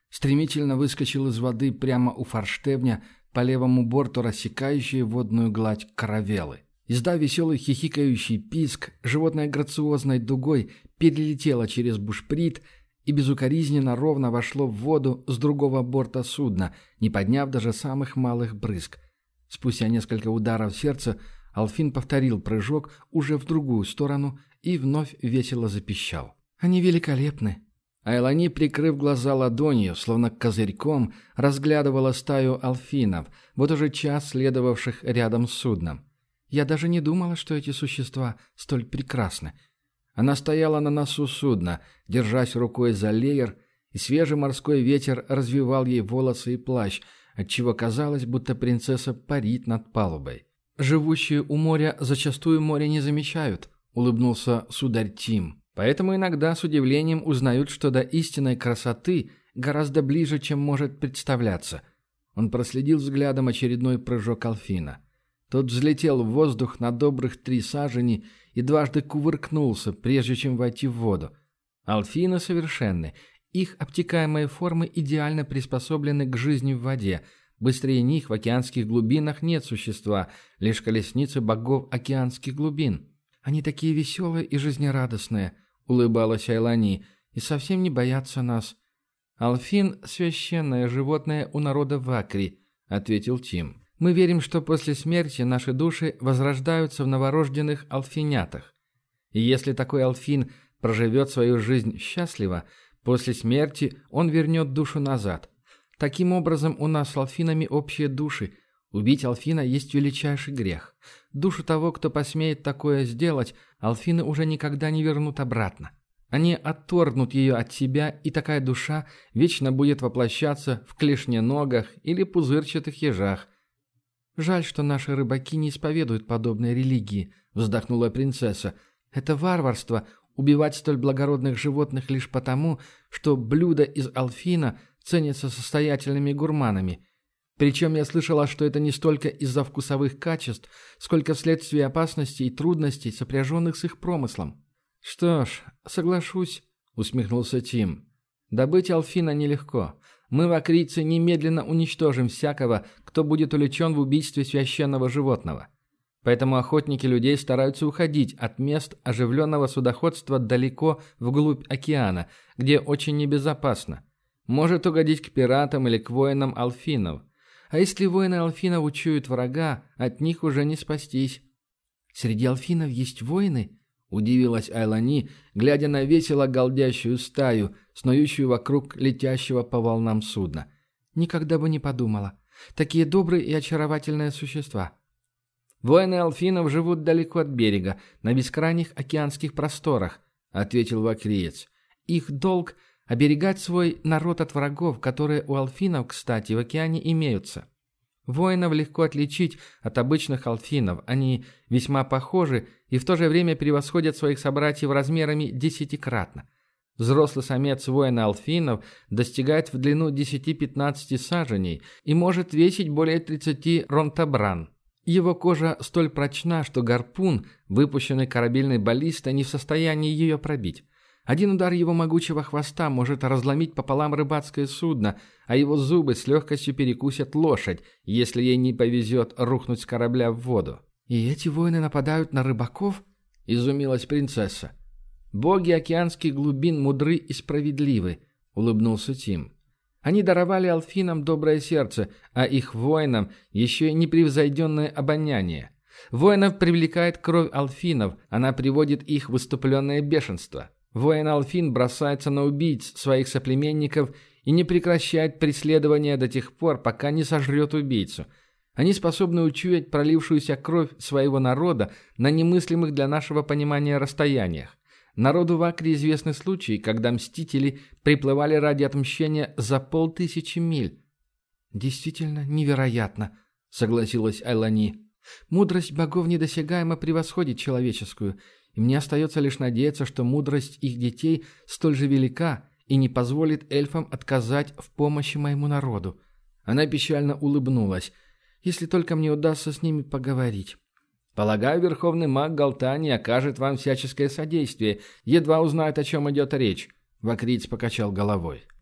стремительно выскочил из воды прямо у форштевня, по левому борту рассекающей водную гладь каравеллы. Издав веселый хихикающий писк, животное грациозной дугой перелетело через бушприт и безукоризненно ровно вошло в воду с другого борта судна, не подняв даже самых малых брызг. Спустя несколько ударов сердца Алфин повторил прыжок уже в другую сторону и вновь весело запищал. «Они великолепны!» Айлани, прикрыв глаза ладонью, словно козырьком, разглядывала стаю алфинов, вот уже час следовавших рядом с судном. «Я даже не думала, что эти существа столь прекрасны». Она стояла на носу судна, держась рукой за леер, и свежий морской ветер развивал ей волосы и плащ, отчего казалось, будто принцесса парит над палубой. «Живущие у моря зачастую море не замечают», — улыбнулся сударь Тим. «Поэтому иногда с удивлением узнают, что до истинной красоты гораздо ближе, чем может представляться». Он проследил взглядом очередной прыжок Алфина. Тот взлетел в воздух на добрых три сажени и дважды кувыркнулся, прежде чем войти в воду. Алфины совершенны. Их обтекаемые формы идеально приспособлены к жизни в воде. Быстрее них в океанских глубинах нет существа, лишь колесницы богов океанских глубин. «Они такие веселые и жизнерадостные», — улыбалась Айлани, — «и совсем не боятся нас». «Алфин — священное животное у народа Вакри», — ответил Тим. «Мы верим, что после смерти наши души возрождаются в новорожденных алфинятах. И если такой алфин проживет свою жизнь счастливо, после смерти он вернет душу назад. Таким образом, у нас с алфинами общие души. Убить алфина есть величайший грех. Душу того, кто посмеет такое сделать, алфины уже никогда не вернут обратно. Они отторгнут ее от себя, и такая душа вечно будет воплощаться в клешненогах или пузырчатых ежах. «Жаль, что наши рыбаки не исповедуют подобной религии», — вздохнула принцесса. «Это варварство — убивать столь благородных животных лишь потому, что блюда из алфина ценятся состоятельными гурманами. Причем я слышала, что это не столько из-за вкусовых качеств, сколько вследствие опасностей и трудностей, сопряженных с их промыслом». «Что ж, соглашусь», — усмехнулся Тим. «Добыть алфина нелегко. Мы, вакрийцы, немедленно уничтожим всякого, кто будет увлечен в убийстве священного животного. Поэтому охотники людей стараются уходить от мест оживленного судоходства далеко вглубь океана, где очень небезопасно. Может угодить к пиратам или к воинам алфинов. А если воины алфинов учуют врага, от них уже не спастись». «Среди алфинов есть воины?» — удивилась Айлани, глядя на весело галдящую стаю, снующую вокруг летящего по волнам судна. «Никогда бы не подумала. Такие добрые и очаровательные существа». «Воины алфинов живут далеко от берега, на бескрайних океанских просторах», — ответил вакриец. «Их долг — оберегать свой народ от врагов, которые у алфинов, кстати, в океане имеются. Воинов легко отличить от обычных алфинов, они весьма похожи и в то же время превосходят своих собратьев размерами десятикратно. Взрослый самец воина алфинов достигает в длину десяти-пятнадцати саженей и может весить более тридцати ронтабран. Его кожа столь прочна, что гарпун, выпущенный корабельной баллистой, не в состоянии ее пробить. Один удар его могучего хвоста может разломить пополам рыбацкое судно, а его зубы с легкостью перекусят лошадь, если ей не повезет рухнуть с корабля в воду». «И эти воины нападают на рыбаков?» — изумилась принцесса. «Боги океанских глубин мудры и справедливы», — улыбнулся Тим. «Они даровали алфинам доброе сердце, а их воинам еще и непревзойденное обоняние. Воинов привлекает кровь алфинов, она приводит их в выступленное бешенство. Воин-алфин бросается на убийц своих соплеменников и не прекращает преследования до тех пор, пока не сожрет убийцу. Они способны учуять пролившуюся кровь своего народа на немыслимых для нашего понимания расстояниях. Народу Вакри известны случаи, когда мстители приплывали ради отмщения за полтысячи миль». «Действительно невероятно», — согласилась Айлани. «Мудрость богов недосягаемо превосходит человеческую, и мне остается лишь надеяться, что мудрость их детей столь же велика и не позволит эльфам отказать в помощи моему народу». Она печально улыбнулась. «Если только мне удастся с ними поговорить». «Полагаю, верховный маг Галтани окажет вам всяческое содействие, едва узнает, о чем идет речь», — вакриец покачал головой.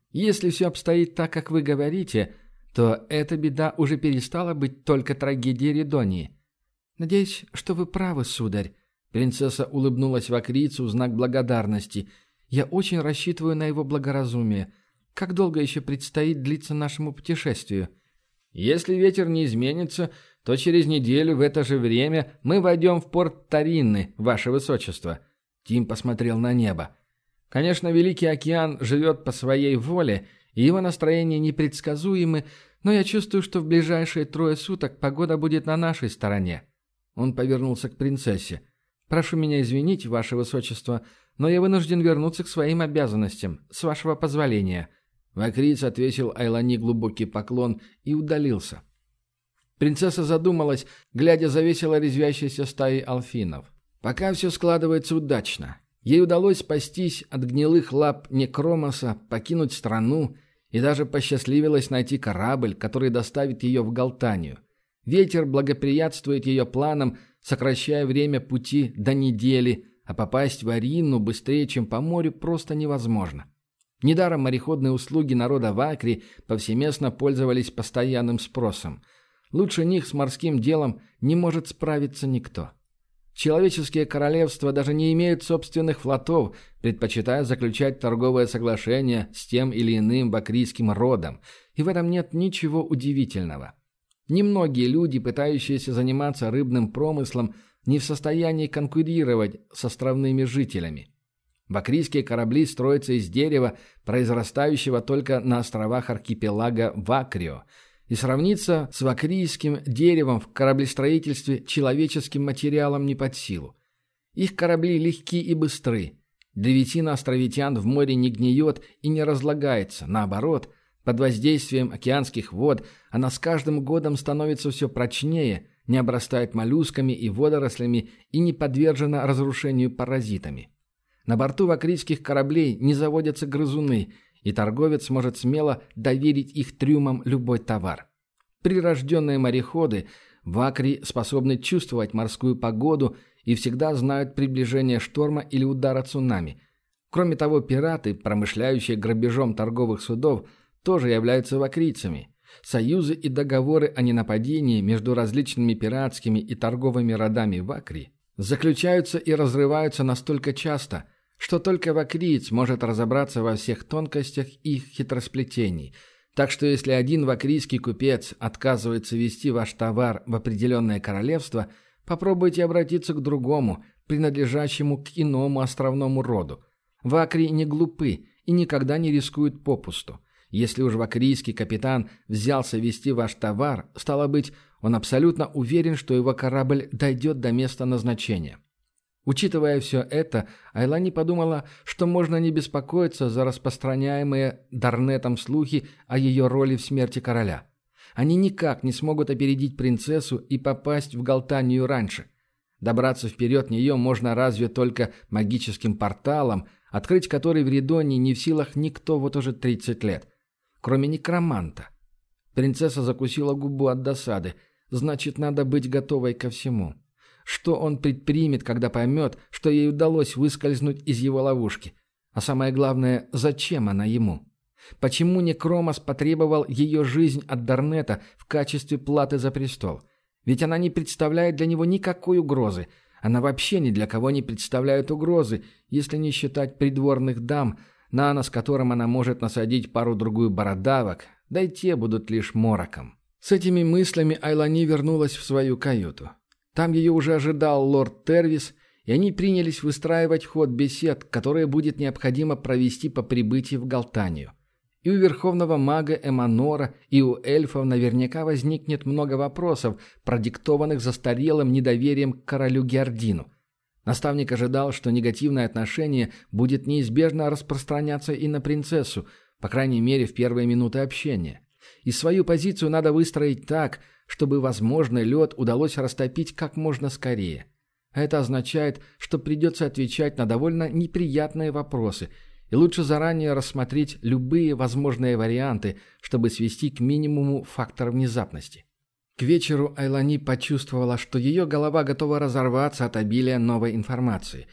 Если все обстоит так, как вы говорите, то эта беда уже перестала быть только трагедией Редонии. Надеюсь, что вы правы, сударь. Принцесса улыбнулась Вакрийцу в знак благодарности. Я очень рассчитываю на его благоразумие. Как долго еще предстоит длиться нашему путешествию? Если ветер не изменится, то через неделю в это же время мы войдем в порт Таринны, ваше высочество. Тим посмотрел на небо. Конечно, Великий океан живет по своей воле, и его настроения непредсказуемы, но я чувствую, что в ближайшие трое суток погода будет на нашей стороне. Он повернулся к принцессе. «Прошу меня извинить, ваше высочество, но я вынужден вернуться к своим обязанностям, с вашего позволения». Вакриец отвесил Айлани глубокий поклон и удалился. Принцесса задумалась, глядя за весело резвящейся стаей алфинов. Пока все складывается удачно. Ей удалось спастись от гнилых лап Некромоса, покинуть страну, и даже посчастливилось найти корабль, который доставит ее в Галтанию. Ветер благоприятствует ее планам, сокращая время пути до недели, а попасть в Арину быстрее, чем по морю, просто невозможно. Недаром мореходные услуги народа Вакри повсеместно пользовались постоянным спросом. Лучше них с морским делом не может справиться никто. Человеческие королевства даже не имеют собственных флотов, предпочитая заключать торговые соглашения с тем или иным вакрийским родом, и в этом нет ничего удивительного. Немногие люди, пытающиеся заниматься рыбным промыслом, не в состоянии конкурировать с островными жителями. Вакрийские корабли строятся из дерева, произрастающего только на островах архипелага Вакрио, и сравниться с вакрийским деревом в кораблестроительстве человеческим материалом не под силу. Их корабли легки и быстры. Древесина островитян в море не гниет и не разлагается, наоборот, под воздействием океанских вод она с каждым годом становится все прочнее, не обрастает моллюсками и водорослями и не подвержена разрушению паразитами. На борту вакрийских кораблей не заводятся грызуны, и торговец может смело доверить их трюмам любой товар. Прирожденные мореходы в Акри способны чувствовать морскую погоду и всегда знают приближение шторма или удара цунами. Кроме того, пираты, промышляющие грабежом торговых судов, тоже являются вакрийцами. Союзы и договоры о ненападении между различными пиратскими и торговыми родами в Акри заключаются и разрываются настолько часто, что только вакриец может разобраться во всех тонкостях их хитросплетений. Так что если один вакрийский купец отказывается везти ваш товар в определенное королевство, попробуйте обратиться к другому, принадлежащему к иному островному роду. Вакри не глупы и никогда не рискуют попусту. Если уж вакрийский капитан взялся везти ваш товар, стало быть, он абсолютно уверен, что его корабль дойдет до места назначения. Учитывая все это, Айлани подумала, что можно не беспокоиться за распространяемые Дарнетом слухи о ее роли в смерти короля. Они никак не смогут опередить принцессу и попасть в Галтанию раньше. Добраться вперед нее можно разве только магическим порталом, открыть который в Редонии не в силах никто вот уже тридцать лет. Кроме некроманта. Принцесса закусила губу от досады. Значит, надо быть готовой ко всему. Что он предпримет, когда поймет, что ей удалось выскользнуть из его ловушки? А самое главное, зачем она ему? Почему Некромос потребовал ее жизнь от Дарнета в качестве платы за престол? Ведь она не представляет для него никакой угрозы. Она вообще ни для кого не представляет угрозы, если не считать придворных дам, на нос которым она может насадить пару-другую бородавок, да и те будут лишь мороком. С этими мыслями Айлани вернулась в свою каюту. Там ее уже ожидал лорд Тервис, и они принялись выстраивать ход бесед, которые будет необходимо провести по прибытии в Галтанию. И у верховного мага Эманора, и у эльфов наверняка возникнет много вопросов, продиктованных застарелым недоверием к королю Геордину. Наставник ожидал, что негативное отношение будет неизбежно распространяться и на принцессу, по крайней мере в первые минуты общения. И свою позицию надо выстроить так, чтобы возможный лед удалось растопить как можно скорее. А это означает, что придется отвечать на довольно неприятные вопросы, и лучше заранее рассмотреть любые возможные варианты, чтобы свести к минимуму фактор внезапности. К вечеру Айлани почувствовала, что ее голова готова разорваться от обилия новой информации.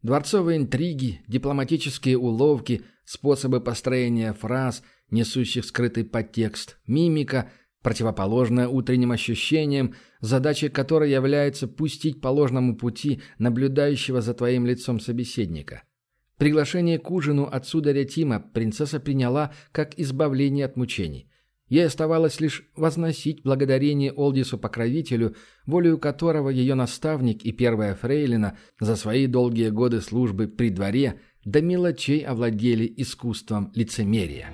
Дворцовые интриги, дипломатические уловки, способы построения фраз, несущих скрытый подтекст, мимика, противоположная утренним ощущениям, задачей которой является пустить по ложному пути наблюдающего за твоим лицом собеседника. Приглашение к ужину от сударя Тима принцесса приняла как избавление от мучений. Ей оставалось лишь возносить благодарение Олдису-покровителю, волею которого ее наставник и первая фрейлина за свои долгие годы службы при дворе до мелочей овладели искусством лицемерия.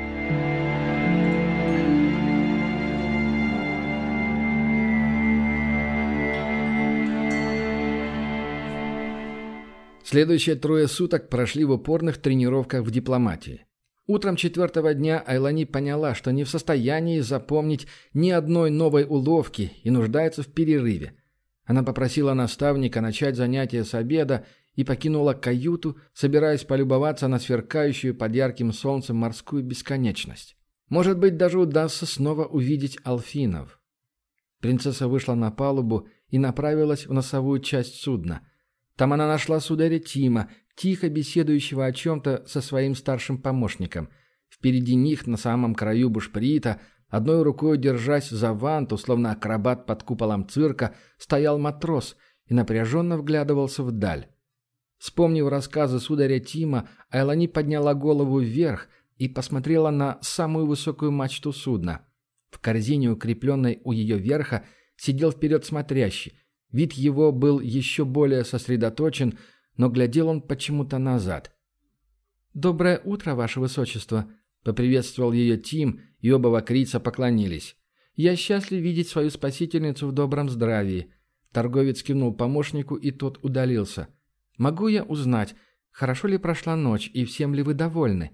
Следующие трое суток прошли в упорных тренировках в дипломатии. Утром четвертого дня Айлани поняла, что не в состоянии запомнить ни одной новой уловки и нуждается в перерыве. Она попросила наставника начать занятия с обеда и покинула каюту, собираясь полюбоваться на сверкающую под ярким солнцем морскую бесконечность. Может быть, даже удастся снова увидеть алфинов. Принцесса вышла на палубу и направилась в носовую часть судна. Там она нашла сударя Тима, тихо беседующего о чем-то со своим старшим помощником. Впереди них, на самом краю бушприта, одной рукой держась за ванту, словно акробат под куполом цирка, стоял матрос и напряженно вглядывался вдаль. Вспомнив рассказы сударя Тима, Айлани подняла голову вверх и посмотрела на самую высокую мачту судна. В корзине, укрепленной у ее верха, сидел вперед смотрящий. Вид его был еще более сосредоточен, но глядел он почему-то назад. «Доброе утро, ваше высочество!» — поприветствовал ее Тим, и оба вакрийца поклонились. «Я счастлив видеть свою спасительницу в добром здравии». Торговец кивнул помощнику, и тот удалился. «Могу я узнать, хорошо ли прошла ночь, и всем ли вы довольны?»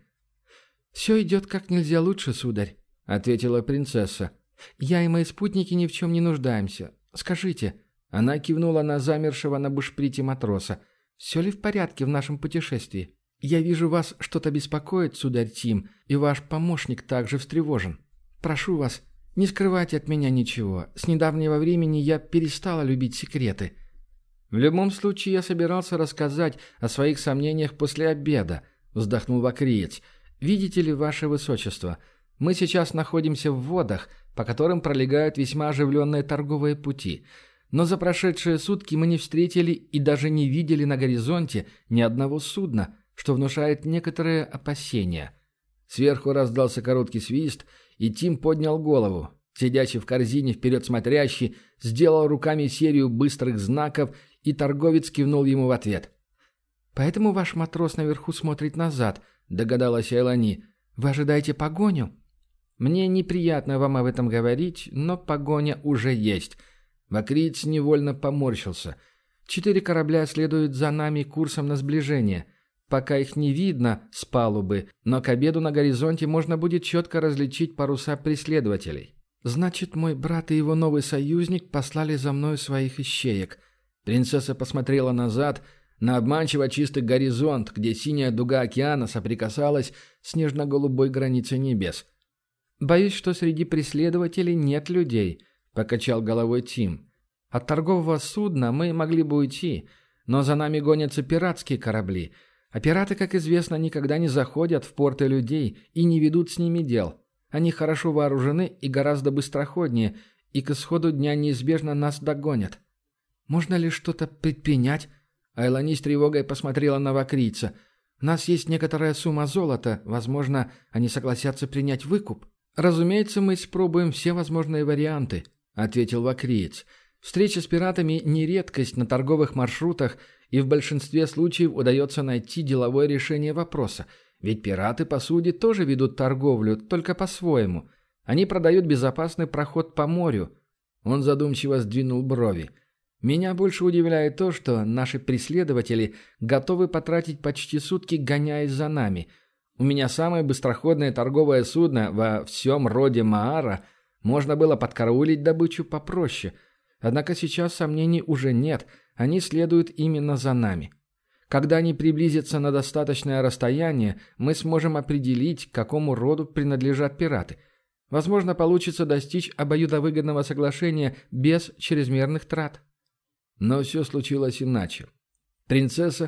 «Все идет как нельзя лучше, сударь», — ответила принцесса. «Я и мои спутники ни в чем не нуждаемся. Скажите...» Она кивнула на замершего на бушприте матроса. «Все ли в порядке в нашем путешествии? Я вижу, вас что-то беспокоит, сударь Тим, и ваш помощник также встревожен. Прошу вас, не скрывайте от меня ничего. С недавнего времени я перестала любить секреты». «В любом случае я собирался рассказать о своих сомнениях после обеда», — вздохнул вакриец. «Видите ли, ваше высочество, мы сейчас находимся в водах, по которым пролегают весьма оживленные торговые пути». Но за прошедшие сутки мы не встретили и даже не видели на горизонте ни одного судна, что внушает некоторые опасения. Сверху раздался короткий свист, и Тим поднял голову. Сидящий в корзине вперед смотрящий сделал руками серию быстрых знаков, и торговец кивнул ему в ответ. «Поэтому ваш матрос наверху смотрит назад», — догадалась Айлани. «Вы ожидаете погоню?» «Мне неприятно вам об этом говорить, но погоня уже есть». Вакриец невольно поморщился. «Четыре корабля следуют за нами курсом на сближение. Пока их не видно с палубы, но к обеду на горизонте можно будет четко различить паруса преследователей. Значит, мой брат и его новый союзник послали за мной своих ищеек». Принцесса посмотрела назад, на обманчиво чистый горизонт, где синяя дуга океана соприкасалась с нежно-голубой границей небес. «Боюсь, что среди преследователей нет людей», — покачал головой Тим. «От торгового судна мы могли бы уйти, но за нами гонятся пиратские корабли, а пираты, как известно, никогда не заходят в порты людей и не ведут с ними дел. Они хорошо вооружены и гораздо быстроходнее, и к исходу дня неизбежно нас догонят. Можно ли что-то предпринять?» Айлани с тревогой посмотрела на вакрийца. «У нас есть некоторая сумма золота, возможно, они согласятся принять выкуп». «Разумеется, мы испробуем все возможные варианты», — ответил вакриец. «Встреча с пиратами не редкость на торговых маршрутах, и в большинстве случаев удается найти деловое решение вопроса. Ведь пираты, по сути, тоже ведут торговлю, только по-своему. Они продают безопасный проход по морю». Он задумчиво сдвинул брови. «Меня больше удивляет то, что наши преследователи готовы потратить почти сутки, гоняясь за нами. У меня самое быстроходное торговое судно во всем роде Маара. Можно было подкараулить добычу попроще. Однако сейчас сомнений уже нет, они следуют именно за нами. Когда они приблизятся на достаточное расстояние, мы сможем определить, к какому роду принадлежат пираты. Возможно, получится достичь обоюдовыгодного соглашения без чрезмерных трат». Но все случилось иначе. Принцесса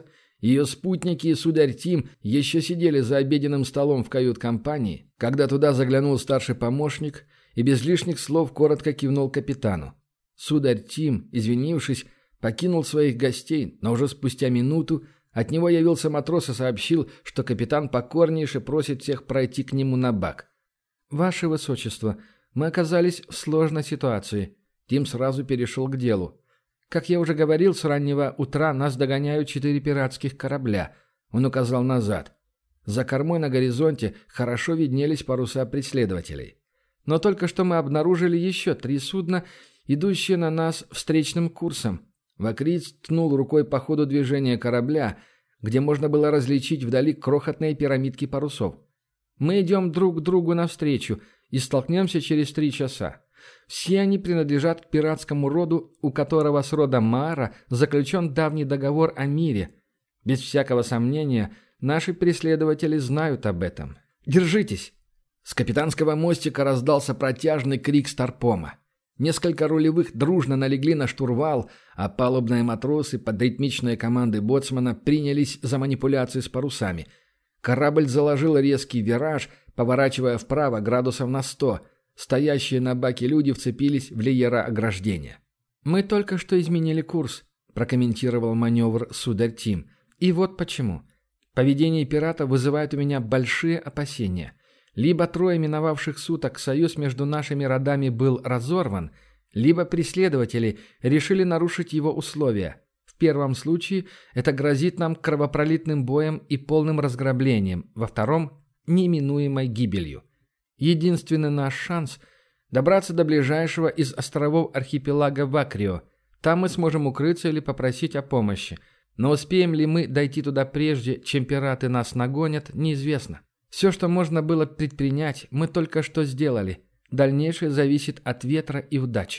Ее спутники и сударь Тим еще сидели за обеденным столом в кают-компании, когда туда заглянул старший помощник и без лишних слов коротко кивнул капитану. Сударь Тим, извинившись, покинул своих гостей, но уже спустя минуту от него явился матрос и сообщил, что капитан покорнейше просит всех пройти к нему на бак. «Ваше Высочество, мы оказались в сложной ситуации». Тим сразу перешел к делу. «Как я уже говорил, с раннего утра нас догоняют четыре пиратских корабля». Он указал назад. За кормой на горизонте хорошо виднелись паруса преследователей. Но только что мы обнаружили еще три судна, идущие на нас встречным курсом. Вакриц ткнул рукой по ходу движения корабля, где можно было различить вдали крохотные пирамидки парусов. «Мы идем друг к другу навстречу и столкнемся через три часа. Все они принадлежат к пиратскому роду, у которого с родом Маара заключен давний договор о мире. Без всякого сомнения, наши преследователи знают об этом. Держитесь!» С капитанского мостика раздался протяжный крик старпома. Несколько рулевых дружно налегли на штурвал, а палубные матросы под ритмичные команды боцмана принялись за манипуляции с парусами. Корабль заложил резкий вираж, поворачивая вправо градусов на сто. Стоящие на баке люди вцепились в леера ограждения. «Мы только что изменили курс», – прокомментировал маневр сударь Тим. «И вот почему. Поведение пирата вызывает у меня большие опасения. Либо трое миновавших суток союз между нашими родами был разорван, либо преследователи решили нарушить его условия. В первом случае это грозит нам кровопролитным боем и полным разграблением, во втором – неминуемой гибелью. Единственный наш шанс – добраться до ближайшего из островов архипелага Вакрио. Там мы сможем укрыться или попросить о помощи. Но успеем ли мы дойти туда прежде, чем пираты нас нагонят, неизвестно. Все, что можно было предпринять, мы только что сделали. Дальнейшее зависит от ветра и удачи».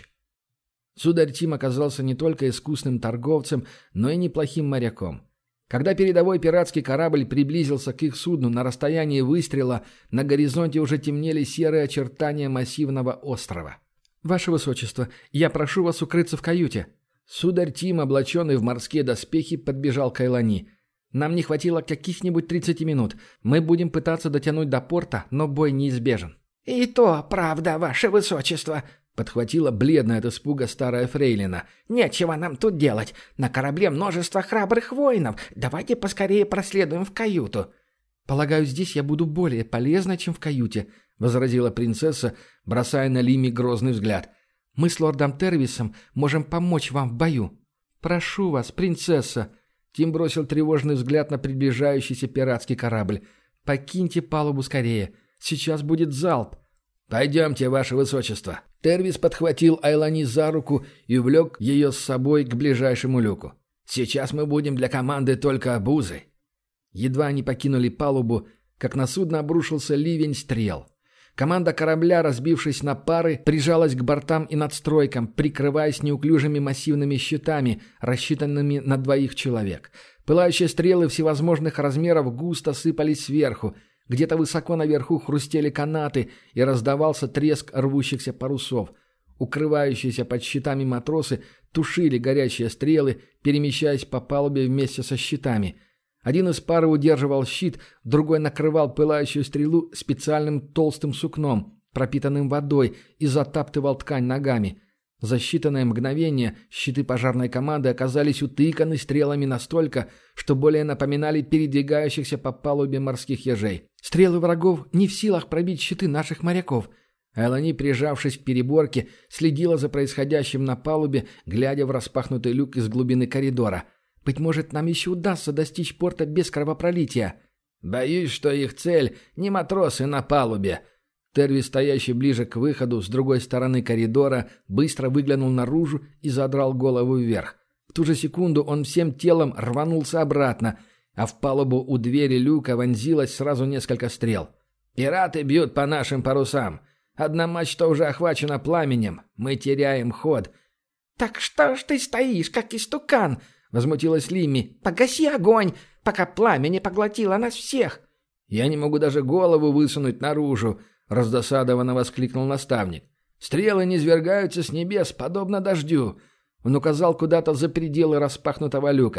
Сударь Тим оказался не только искусным торговцем, но и неплохим моряком. Когда передовой пиратский корабль приблизился к их судну на расстоянии выстрела, на горизонте уже темнели серые очертания массивного острова. «Ваше Высочество, я прошу вас укрыться в каюте». Сударь Тим, облаченный в морские доспехи, подбежал к Айлани. «Нам не хватило каких-нибудь тридцати минут. Мы будем пытаться дотянуть до порта, но бой неизбежен». «И то правда, Ваше Высочество», — подхватила бледная от испуга старая фрейлина. «Нечего нам тут делать. На корабле множество храбрых воинов. Давайте поскорее проследуем в каюту». «Полагаю, здесь я буду более полезна, чем в каюте», — возразила принцесса, бросая на Лими грозный взгляд. «Мы с лордом Тервисом можем помочь вам в бою». «Прошу вас, принцесса», — Тим бросил тревожный взгляд на приближающийся пиратский корабль. «Покиньте палубу скорее. Сейчас будет залп». «Пойдемте, Ваше Высочество». Тервис подхватил Айлани за руку и увлек ее с собой к ближайшему люку. «Сейчас мы будем для команды только обузой». Едва они покинули палубу, как на судно обрушился ливень стрел. Команда корабля, разбившись на пары, прижалась к бортам и надстройкам, прикрываясь неуклюжими массивными щитами, рассчитанными на двоих человек. Пылающие стрелы всевозможных размеров густо сыпались сверху. Где-то высоко наверху хрустели канаты, и раздавался треск рвущихся парусов. Укрывающиеся под щитами матросы тушили горящие стрелы, перемещаясь по палубе вместе со щитами. Один из пары удерживал щит, другой накрывал пылающую стрелу специальным толстым сукном, пропитанным водой, и затаптывал ткань ногами. За считанные мгновения щиты пожарной команды оказались утыканы стрелами настолько, что более напоминали передвигающихся по палубе морских ежей. «Стрелы врагов не в силах пробить щиты наших моряков». Айлани, прижавшись к переборке, следила за происходящим на палубе, глядя в распахнутый люк из глубины коридора. «Быть может, нам еще удастся достичь порта без кровопролития». «Боюсь, что их цель не матросы на палубе». Тервис, стоящий ближе к выходу с другой стороны коридора, быстро выглянул наружу и задрал голову вверх. В ту же секунду он всем телом рванулся обратно, а в палубу у двери люка вонзилось сразу несколько стрел. «Пираты бьют по нашим парусам. Одна мачта уже охвачена пламенем. Мы теряем ход». «Так что ж ты стоишь, как истукан?» — возмутилась Лимми. «Погаси огонь, пока пламя не поглотило нас всех». «Я не могу даже голову высунуть наружу», — раздосадованно воскликнул наставник. «Стрелы низвергаются с небес, подобно дождю». Он указал куда-то за пределы распахнутого люка.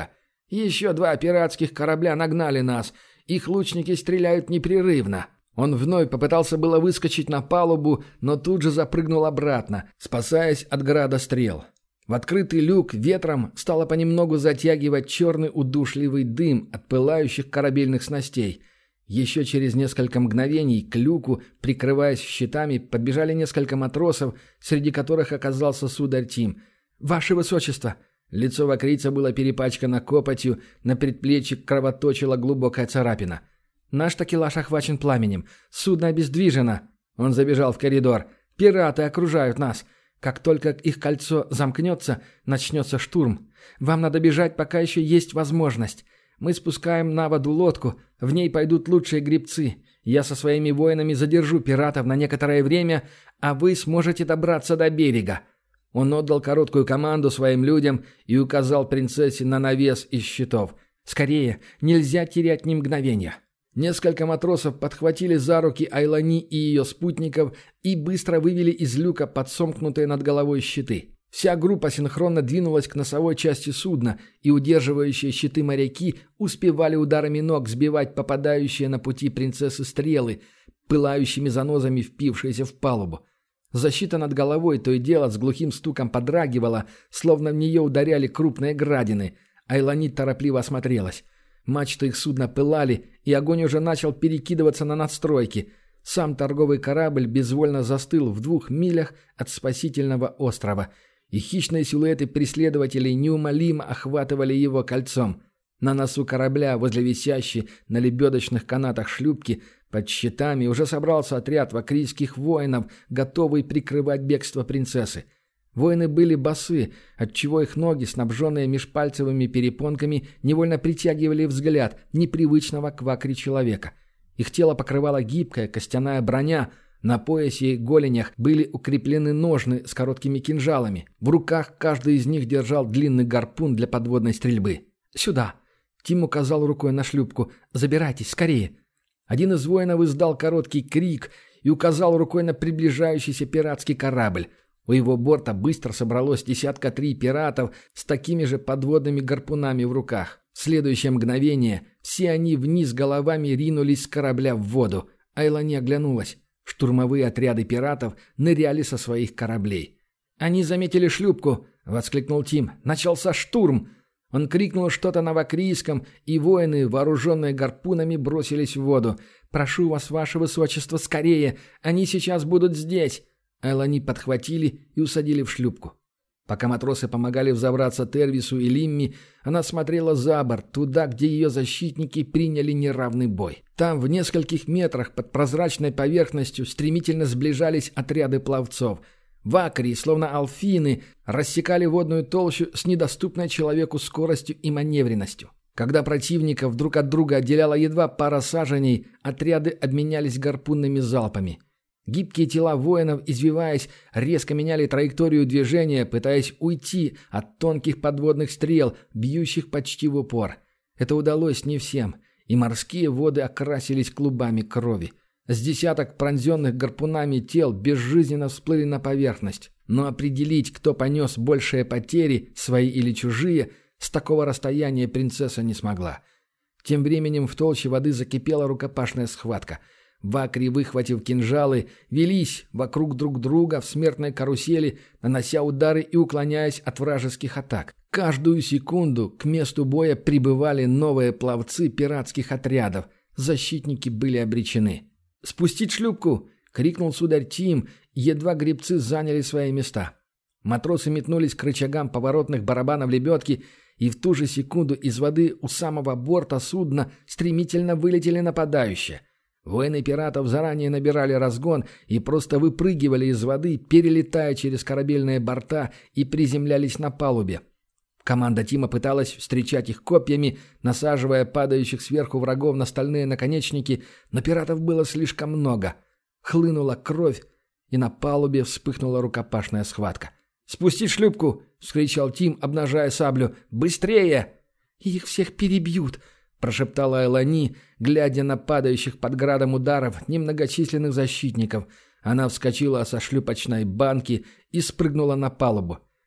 Еще два пиратских корабля нагнали нас. Их лучники стреляют непрерывно». Он вновь попытался было выскочить на палубу, но тут же запрыгнул обратно, спасаясь от града стрел. В открытый люк ветром стало понемногу затягивать черный удушливый дым от пылающих корабельных снастей. Еще через несколько мгновений к люку, прикрываясь щитами, подбежали несколько матросов, среди которых оказался сударь Тим. «Ваше высочество!» Лицо вакрийца было перепачкано копотью, на предплечье кровоточила глубокая царапина. «Наш такелаж охвачен пламенем. Судно обездвижено!» Он забежал в коридор. «Пираты окружают нас!» Как только их кольцо замкнется, начнется штурм. Вам надо бежать, пока еще есть возможность. Мы спускаем на воду лодку, в ней пойдут лучшие гребцы. Я со своими воинами задержу пиратов на некоторое время, а вы сможете добраться до берега». Он отдал короткую команду своим людям и указал принцессе на навес из щитов. «Скорее, нельзя терять ни мгновения». Несколько матросов подхватили за руки Айлани и ее спутников и быстро вывели из люка подсомкнутые над головой щиты. Вся группа синхронно двинулась к носовой части судна, и удерживающие щиты моряки успевали ударами ног сбивать попадающие на пути принцессы стрелы, пылающими занозами впившиеся в палубу. Защита над головой то и дело с глухим стуком подрагивала, словно в нее ударяли крупные градины. Айлани торопливо осмотрелась. Мачты их судна пылали, и огонь уже начал перекидываться на надстройки. Сам торговый корабль безвольно застыл в двух милях от спасительного острова, и хищные силуэты преследователей неумолимо охватывали его кольцом. На носу корабля, возле висящей на лебедочных канатах шлюпки, под щитами уже собрался отряд вакрийских воинов, готовый прикрывать бегство принцессы. Воины были босы, отчего их ноги, снабженные межпальцевыми перепонками, невольно притягивали взгляд непривычного к вакре человека. Их тело покрывала гибкая костяная броня, на поясе и голенях были укреплены ножны с короткими кинжалами. В руках каждый из них держал длинный гарпун для подводной стрельбы. «Сюда!» Тим указал рукой на шлюпку. «Забирайтесь, скорее!» Один из воинов издал короткий крик и указал рукой на приближающийся пиратский корабль. У его борта быстро собралось десятка три пиратов с такими же подводными гарпунами в руках. В следующее мгновение все они вниз головами ринулись с корабля в воду. Айлани оглянулась. Штурмовые отряды пиратов ныряли со своих кораблей. «Они заметили шлюпку!» — воскликнул Тим. «Начался штурм!» Он крикнул что-то на вакрийском, и воины, вооруженные гарпунами, бросились в воду. «Прошу вас, ваше высочество, скорее! Они сейчас будут здесь!» Айлани подхватили и усадили в шлюпку. Пока матросы помогали взобраться Тервису и Лимми, она смотрела за борт, туда, где ее защитники приняли неравный бой. Там, в нескольких метрах под прозрачной поверхностью, стремительно сближались отряды пловцов. Вакри, словно алфины, рассекали водную толщу с недоступной человеку скоростью и маневренностью. Когда противников друг от друга отделяла едва пара саженей, отряды обменялись гарпунными залпами. Гибкие тела воинов, извиваясь, резко меняли траекторию движения, пытаясь уйти от тонких подводных стрел, бьющих почти в упор. Это удалось не всем, и морские воды окрасились клубами крови. С десяток пронзенных гарпунами тел безжизненно всплыли на поверхность. Но определить, кто понес большие потери, свои или чужие, с такого расстояния принцесса не смогла. Тем временем в толще воды закипела рукопашная схватка. Вакри, выхватив кинжалы, велись вокруг друг друга в смертной карусели, нанося удары и уклоняясь от вражеских атак. Каждую секунду к месту боя прибывали новые пловцы пиратских отрядов. Защитники были обречены. «Спустить шлюпку!» — крикнул сударь Тим, едва гребцы заняли свои места. Матросы метнулись к рычагам поворотных барабанов лебедки, и в ту же секунду из воды у самого борта судна стремительно вылетели нападающие. Воины пиратов заранее набирали разгон и просто выпрыгивали из воды, перелетая через корабельные борта и приземлялись на палубе. Команда Тима пыталась встречать их копьями, насаживая падающих сверху врагов на стальные наконечники, но пиратов было слишком много. Хлынула кровь, и на палубе вспыхнула рукопашная схватка. «Спустить шлюпку!» — вскричал Тим, обнажая саблю. «Быстрее!» «Их всех перебьют!» — прошептала Айлани, глядя на падающих под градом ударов немногочисленных защитников. Она вскочила со шлюпочной банки и спрыгнула на палубу.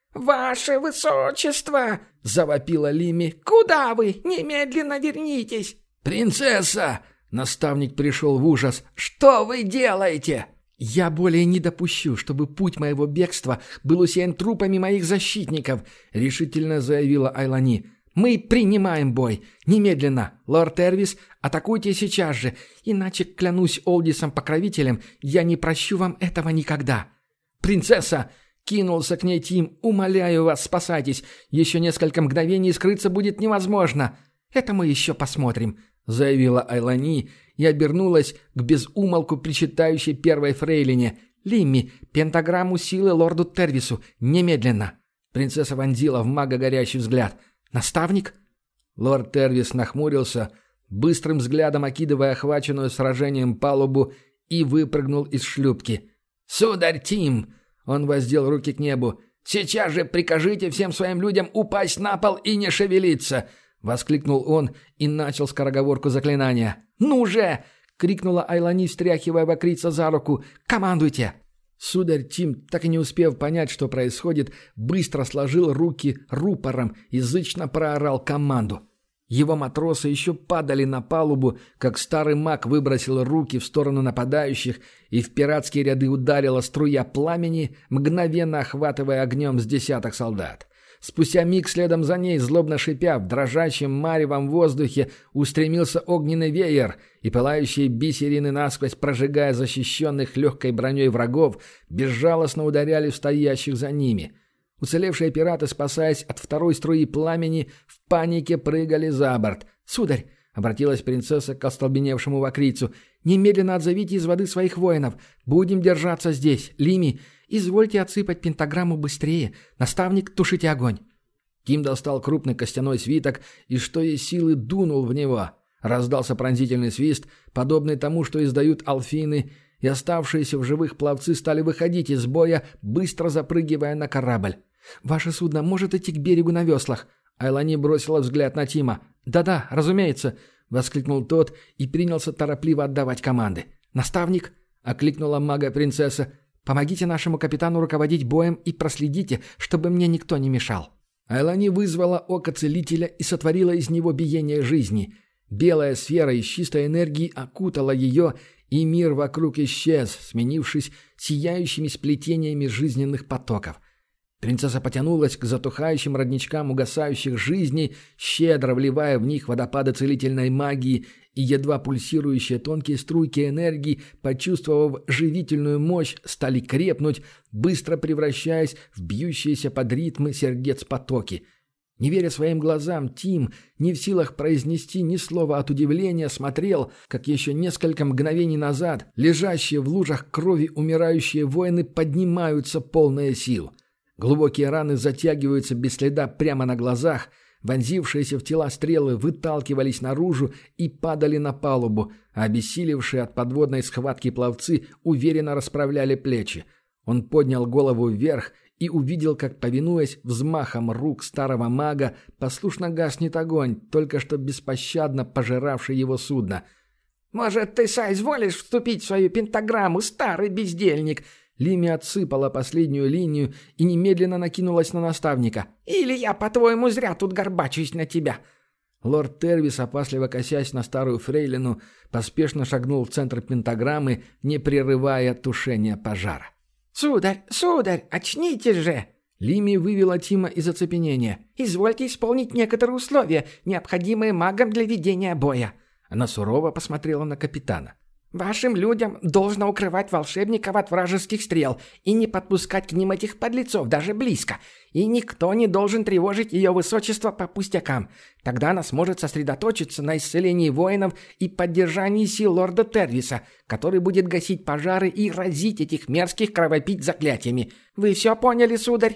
«Ваше высочество!» — завопила Лими. «Куда вы? Немедленно вернитесь!» «Принцесса!» — наставник пришел в ужас. «Что вы делаете?» «Я более не допущу, чтобы путь моего бегства был усеян трупами моих защитников», — решительно заявила Айлани. «Мы принимаем бой. Немедленно. Лорд Эрвис, атакуйте сейчас же. Иначе, клянусь Олдисом-покровителем, я не прощу вам этого никогда». «Принцесса!» — кинулся к ней Тим. «Умоляю вас, спасайтесь. Еще несколько мгновений скрыться будет невозможно». «Это мы еще посмотрим», — заявила Айлани и обернулась к безумолку причитающей первой фрейлине. «Лимми, пентаграмму силы лорду Тервису. Немедленно». Принцесса вонзила в мага горящий взгляд. «Наставник?» Лорд Тервис нахмурился, быстрым взглядом окидывая охваченную сражением палубу, и выпрыгнул из шлюпки. «Сударь Тим!» — он воздел руки к небу. «Сейчас же прикажите всем своим людям упасть на пол и не шевелиться!» — воскликнул он и начал скороговорку заклинания. «Ну же!» — крикнула Айлани, встряхивая вокрица за руку. «Командуйте!» Сударь Тим, так и не успев понять, что происходит, быстро сложил руки рупором и зычно проорал команду. Его матросы еще падали на палубу, как старый маг выбросил руки в сторону нападающих, и в пиратские ряды ударила струя пламени, мгновенно охватывая огнем с десяток солдат. Спустя миг следом за ней, злобно шипя, в дрожащем маревом воздухе устремился огненный веер, и пылающие бисерины, насквозь прожигая защищенных легкой броней врагов, безжалостно ударяли в стоящих за ними. Уцелевшие пираты, спасаясь от второй струи пламени, в панике прыгали за борт. «Сударь!» — обратилась принцесса к остолбеневшему вакрицу. «Немедленно отзовите из воды своих воинов. Будем держаться здесь. Лими, извольте отсыпать пентаграмму быстрее. Наставник, тушите огонь». Тим достал крупный костяной свиток и что из силы дунул в него. Раздался пронзительный свист, подобный тому, что издают алфины, и оставшиеся в живых пловцы стали выходить из боя, быстро запрыгивая на корабль. «Ваше судно может идти к берегу на веслах». Айлани бросила взгляд на Тима. «Да-да, разумеется», — воскликнул тот и принялся торопливо отдавать команды. «Наставник», — окликнула мага принцесса, — «помогите нашему капитану руководить боем и проследите, чтобы мне никто не мешал». Айлани вызвала око целителя и сотворила из него биение жизни. Белая сфера из чистой энергии окутала ее, и мир вокруг исчез, сменившись сияющими сплетениями жизненных потоков. Принцесса потянулась к затухающим родничкам угасающих жизней, щедро вливая в них водопады целительной магии, и едва пульсирующие тонкие струйки энергии, почувствовав живительную мощь, стали крепнуть, быстро превращаясь в бьющиеся под ритмы сердец потоки. Не веря своим глазам, Тим, не в силах произнести ни слова от удивления, смотрел, как еще несколько мгновений назад лежащие в лужах крови умирающие воины поднимаются полные сил. Глубокие раны затягиваются без следа прямо на глазах, вонзившиеся в тела стрелы выталкивались наружу и падали на палубу, а обессилевшие от подводной схватки пловцы уверенно расправляли плечи. Он поднял голову вверх и увидел, как, повинуясь взмахом рук старого мага, послушно гаснет огонь, только что беспощадно пожиравший его судно. «Может, ты соизволишь вступить в свою пентаграмму, старый бездельник?» Лими отсыпала последнюю линию и немедленно накинулась на наставника. «Или я, по-твоему, зря тут горбачусь на тебя?» Лорд Тервис, опасливо косясь на старую фрейлину, поспешно шагнул в центр пентаграммы, не прерывая тушения пожара. «Сударь, сударь, очнитесь же!» Лими вывела Тима из оцепенения. «Извольте исполнить некоторые условия, необходимые магам для ведения боя». Она сурово посмотрела на капитана. «Вашим людям должно укрывать волшебников от вражеских стрел и не подпускать к ним этих подлецов даже близко. И никто не должен тревожить ее высочество по пустякам. Тогда она сможет сосредоточиться на исцелении воинов и поддержании сил лорда Тервиса, который будет гасить пожары и разить этих мерзких кровопить заклятиями. Вы все поняли, сударь?»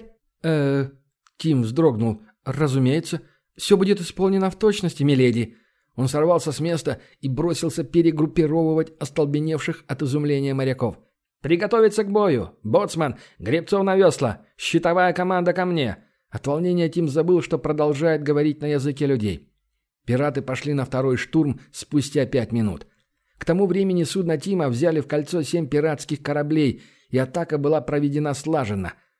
э Тим вздрогнул. «Разумеется. Все будет исполнено в точности, миледи». Он сорвался с места и бросился перегруппировывать остолбеневших от изумления моряков. «Приготовиться к бою! Боцман! Гребцов на весла! Щитовая команда ко мне!» От волнения Тим забыл, что продолжает говорить на языке людей. Пираты пошли на второй штурм спустя пять минут. К тому времени судно Тима взяли в кольцо семь пиратских кораблей, и атака была проведена слаженно.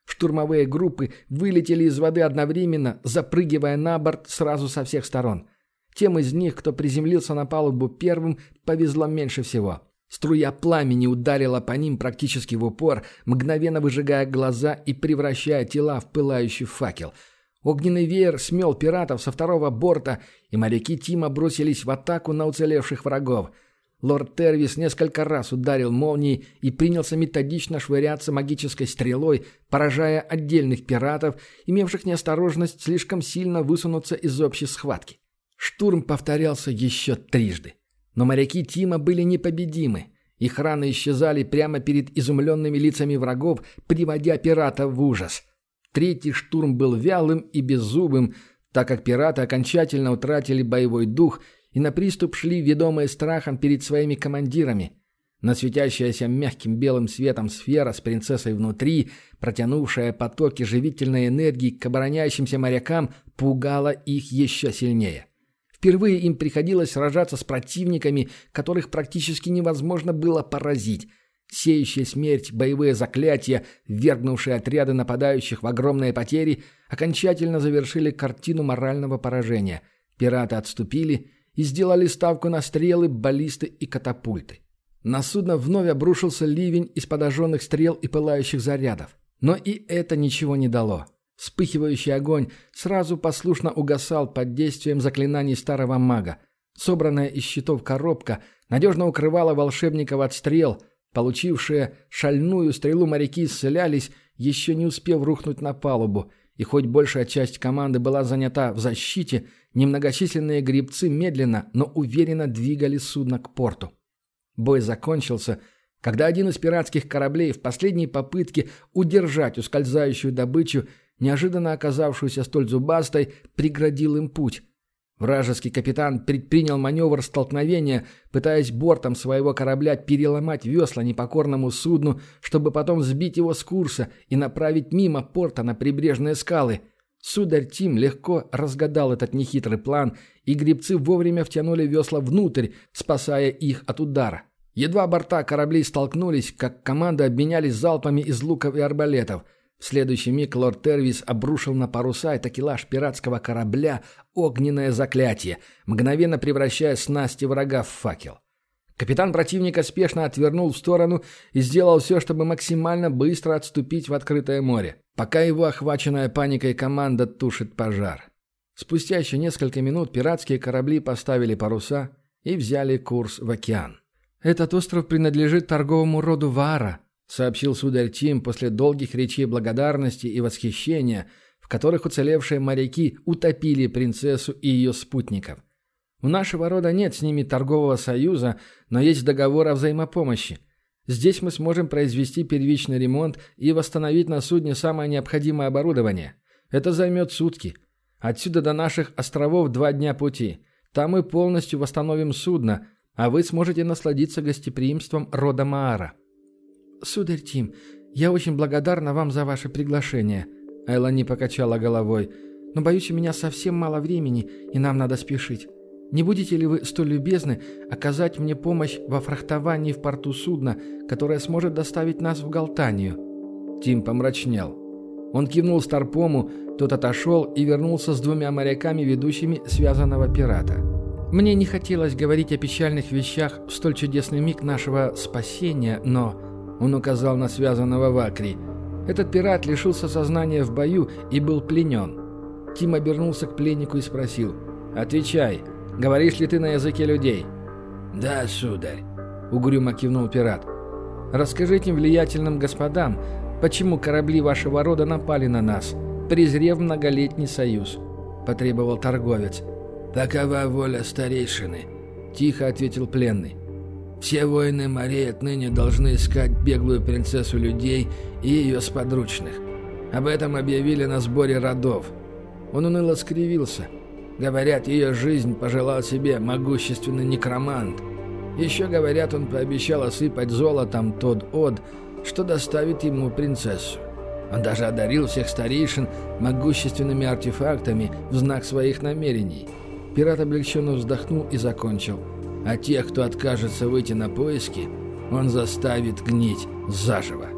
Штурмовые группы вылетели из воды одновременно, запрыгивая на борт сразу со всех сторон. Тем из них, кто приземлился на палубу первым, повезло меньше всего. Струя пламени ударила по ним практически в упор, мгновенно выжигая глаза и превращая тела в пылающий факел. Огненный веер смел пиратов со второго борта, и моряки Тима бросились в атаку на уцелевших врагов. Лорд Тервис несколько раз ударил молнией и принялся методично швыряться магической стрелой, поражая отдельных пиратов, имевших неосторожность слишком сильно высунуться из общей схватки. Штурм повторялся еще трижды. Но моряки Тима были непобедимы. Их раны исчезали прямо перед изумленными лицами врагов, приводя пиратов в ужас. Третий штурм был вялым и беззубым, так как пираты окончательно утратили боевой дух и на приступ шли, ведомые страхом перед своими командирами. Но светящаяся мягким белым светом сфера с принцессой внутри, протянувшая потоки живительной энергии к обороняющимся морякам, пугала их еще сильнее. Впервые им приходилось сражаться с противниками, которых практически невозможно было поразить. Сеющие смерть боевые заклятия, ввергнувшие отряды нападающих в огромные потери, окончательно завершили картину морального поражения. Пираты отступили и сделали ставку на стрелы, баллисты и катапульты. На судно вновь обрушился ливень из подожженных стрел и пылающих зарядов. Но и это ничего не дало. Вспыхивающий огонь сразу послушно угасал под действием заклинаний старого мага. Собранная из щитов коробка надежно укрывала волшебников от стрел. Получившие шальную стрелу моряки исцелялись, еще не успев рухнуть на палубу. И хоть большая часть команды была занята в защите, немногочисленные гребцы медленно, но уверенно двигали судно к порту. Бой закончился, когда один из пиратских кораблей в последней попытке удержать ускользающую добычу, неожиданно оказавшуюся столь зубастой, преградил им путь. Вражеский капитан предпринял маневр столкновения, пытаясь бортом своего корабля переломать весла непокорному судну, чтобы потом сбить его с курса и направить мимо порта на прибрежные скалы. Сударь Тим легко разгадал этот нехитрый план, и гребцы вовремя втянули весла внутрь, спасая их от удара. Едва борта кораблей столкнулись, как команды обменялись залпами из луков и арбалетов. В следующий миг лорд Тервис обрушил на паруса и такелаж пиратского корабля огненное заклятие, мгновенно превращая снасти врага в факел. Капитан противника спешно отвернул в сторону и сделал все, чтобы максимально быстро отступить в открытое море, пока его охваченная паникой команда тушит пожар. Спустя еще несколько минут пиратские корабли поставили паруса и взяли курс в океан. «Этот остров принадлежит торговому роду Ваара», — сообщил сударь Тим после долгих речей благодарности и восхищения, в которых уцелевшие моряки утопили принцессу и ее спутников. «У нашего рода нет с ними торгового союза, но есть договор о взаимопомощи. Здесь мы сможем произвести первичный ремонт и восстановить на судне самое необходимое оборудование. Это займет сутки. Отсюда до наших островов два дня пути. Там мы полностью восстановим судно, а вы сможете насладиться гостеприимством рода Маара». «Сударь Тим, я очень благодарна вам за ваше приглашение», — Айлани покачала головой. «Но, боюсь, у меня совсем мало времени, и нам надо спешить. Не будете ли вы столь любезны оказать мне помощь во фрахтовании в порту судна, которое сможет доставить нас в Галтанию?» Тим помрачнел. Он кивнул Старпому, тот отошел и вернулся с двумя моряками, ведущими связанного пирата. «Мне не хотелось говорить о печальных вещах в столь чудесный миг нашего спасения, но...» Он указал на связанного Вакри. Этот пират лишился сознания в бою и был пленен. Тим обернулся к пленнику и спросил: «Отвечай, говоришь ли ты на языке людей?» «Да, сударь», — угрюмо кивнул пират. «Расскажи этим влиятельным господам, почему корабли вашего рода напали на нас, презрев многолетний союз», — потребовал торговец. «Такова воля старейшины», — тихо ответил пленный. «Все воины морей отныне должны искать беглую принцессу людей и ее сподручных. Об этом объявили на сборе родов». Он уныло скривился. Говорят, ее жизнь пожелал себе могущественный некромант. Еще, говорят, он пообещал осыпать золотом тот од, что доставит ему принцессу. Он даже одарил всех старейшин могущественными артефактами в знак своих намерений. Пират облегченно вздохнул и закончил: «А тех, кто откажется выйти на поиски, он заставит гнить заживо».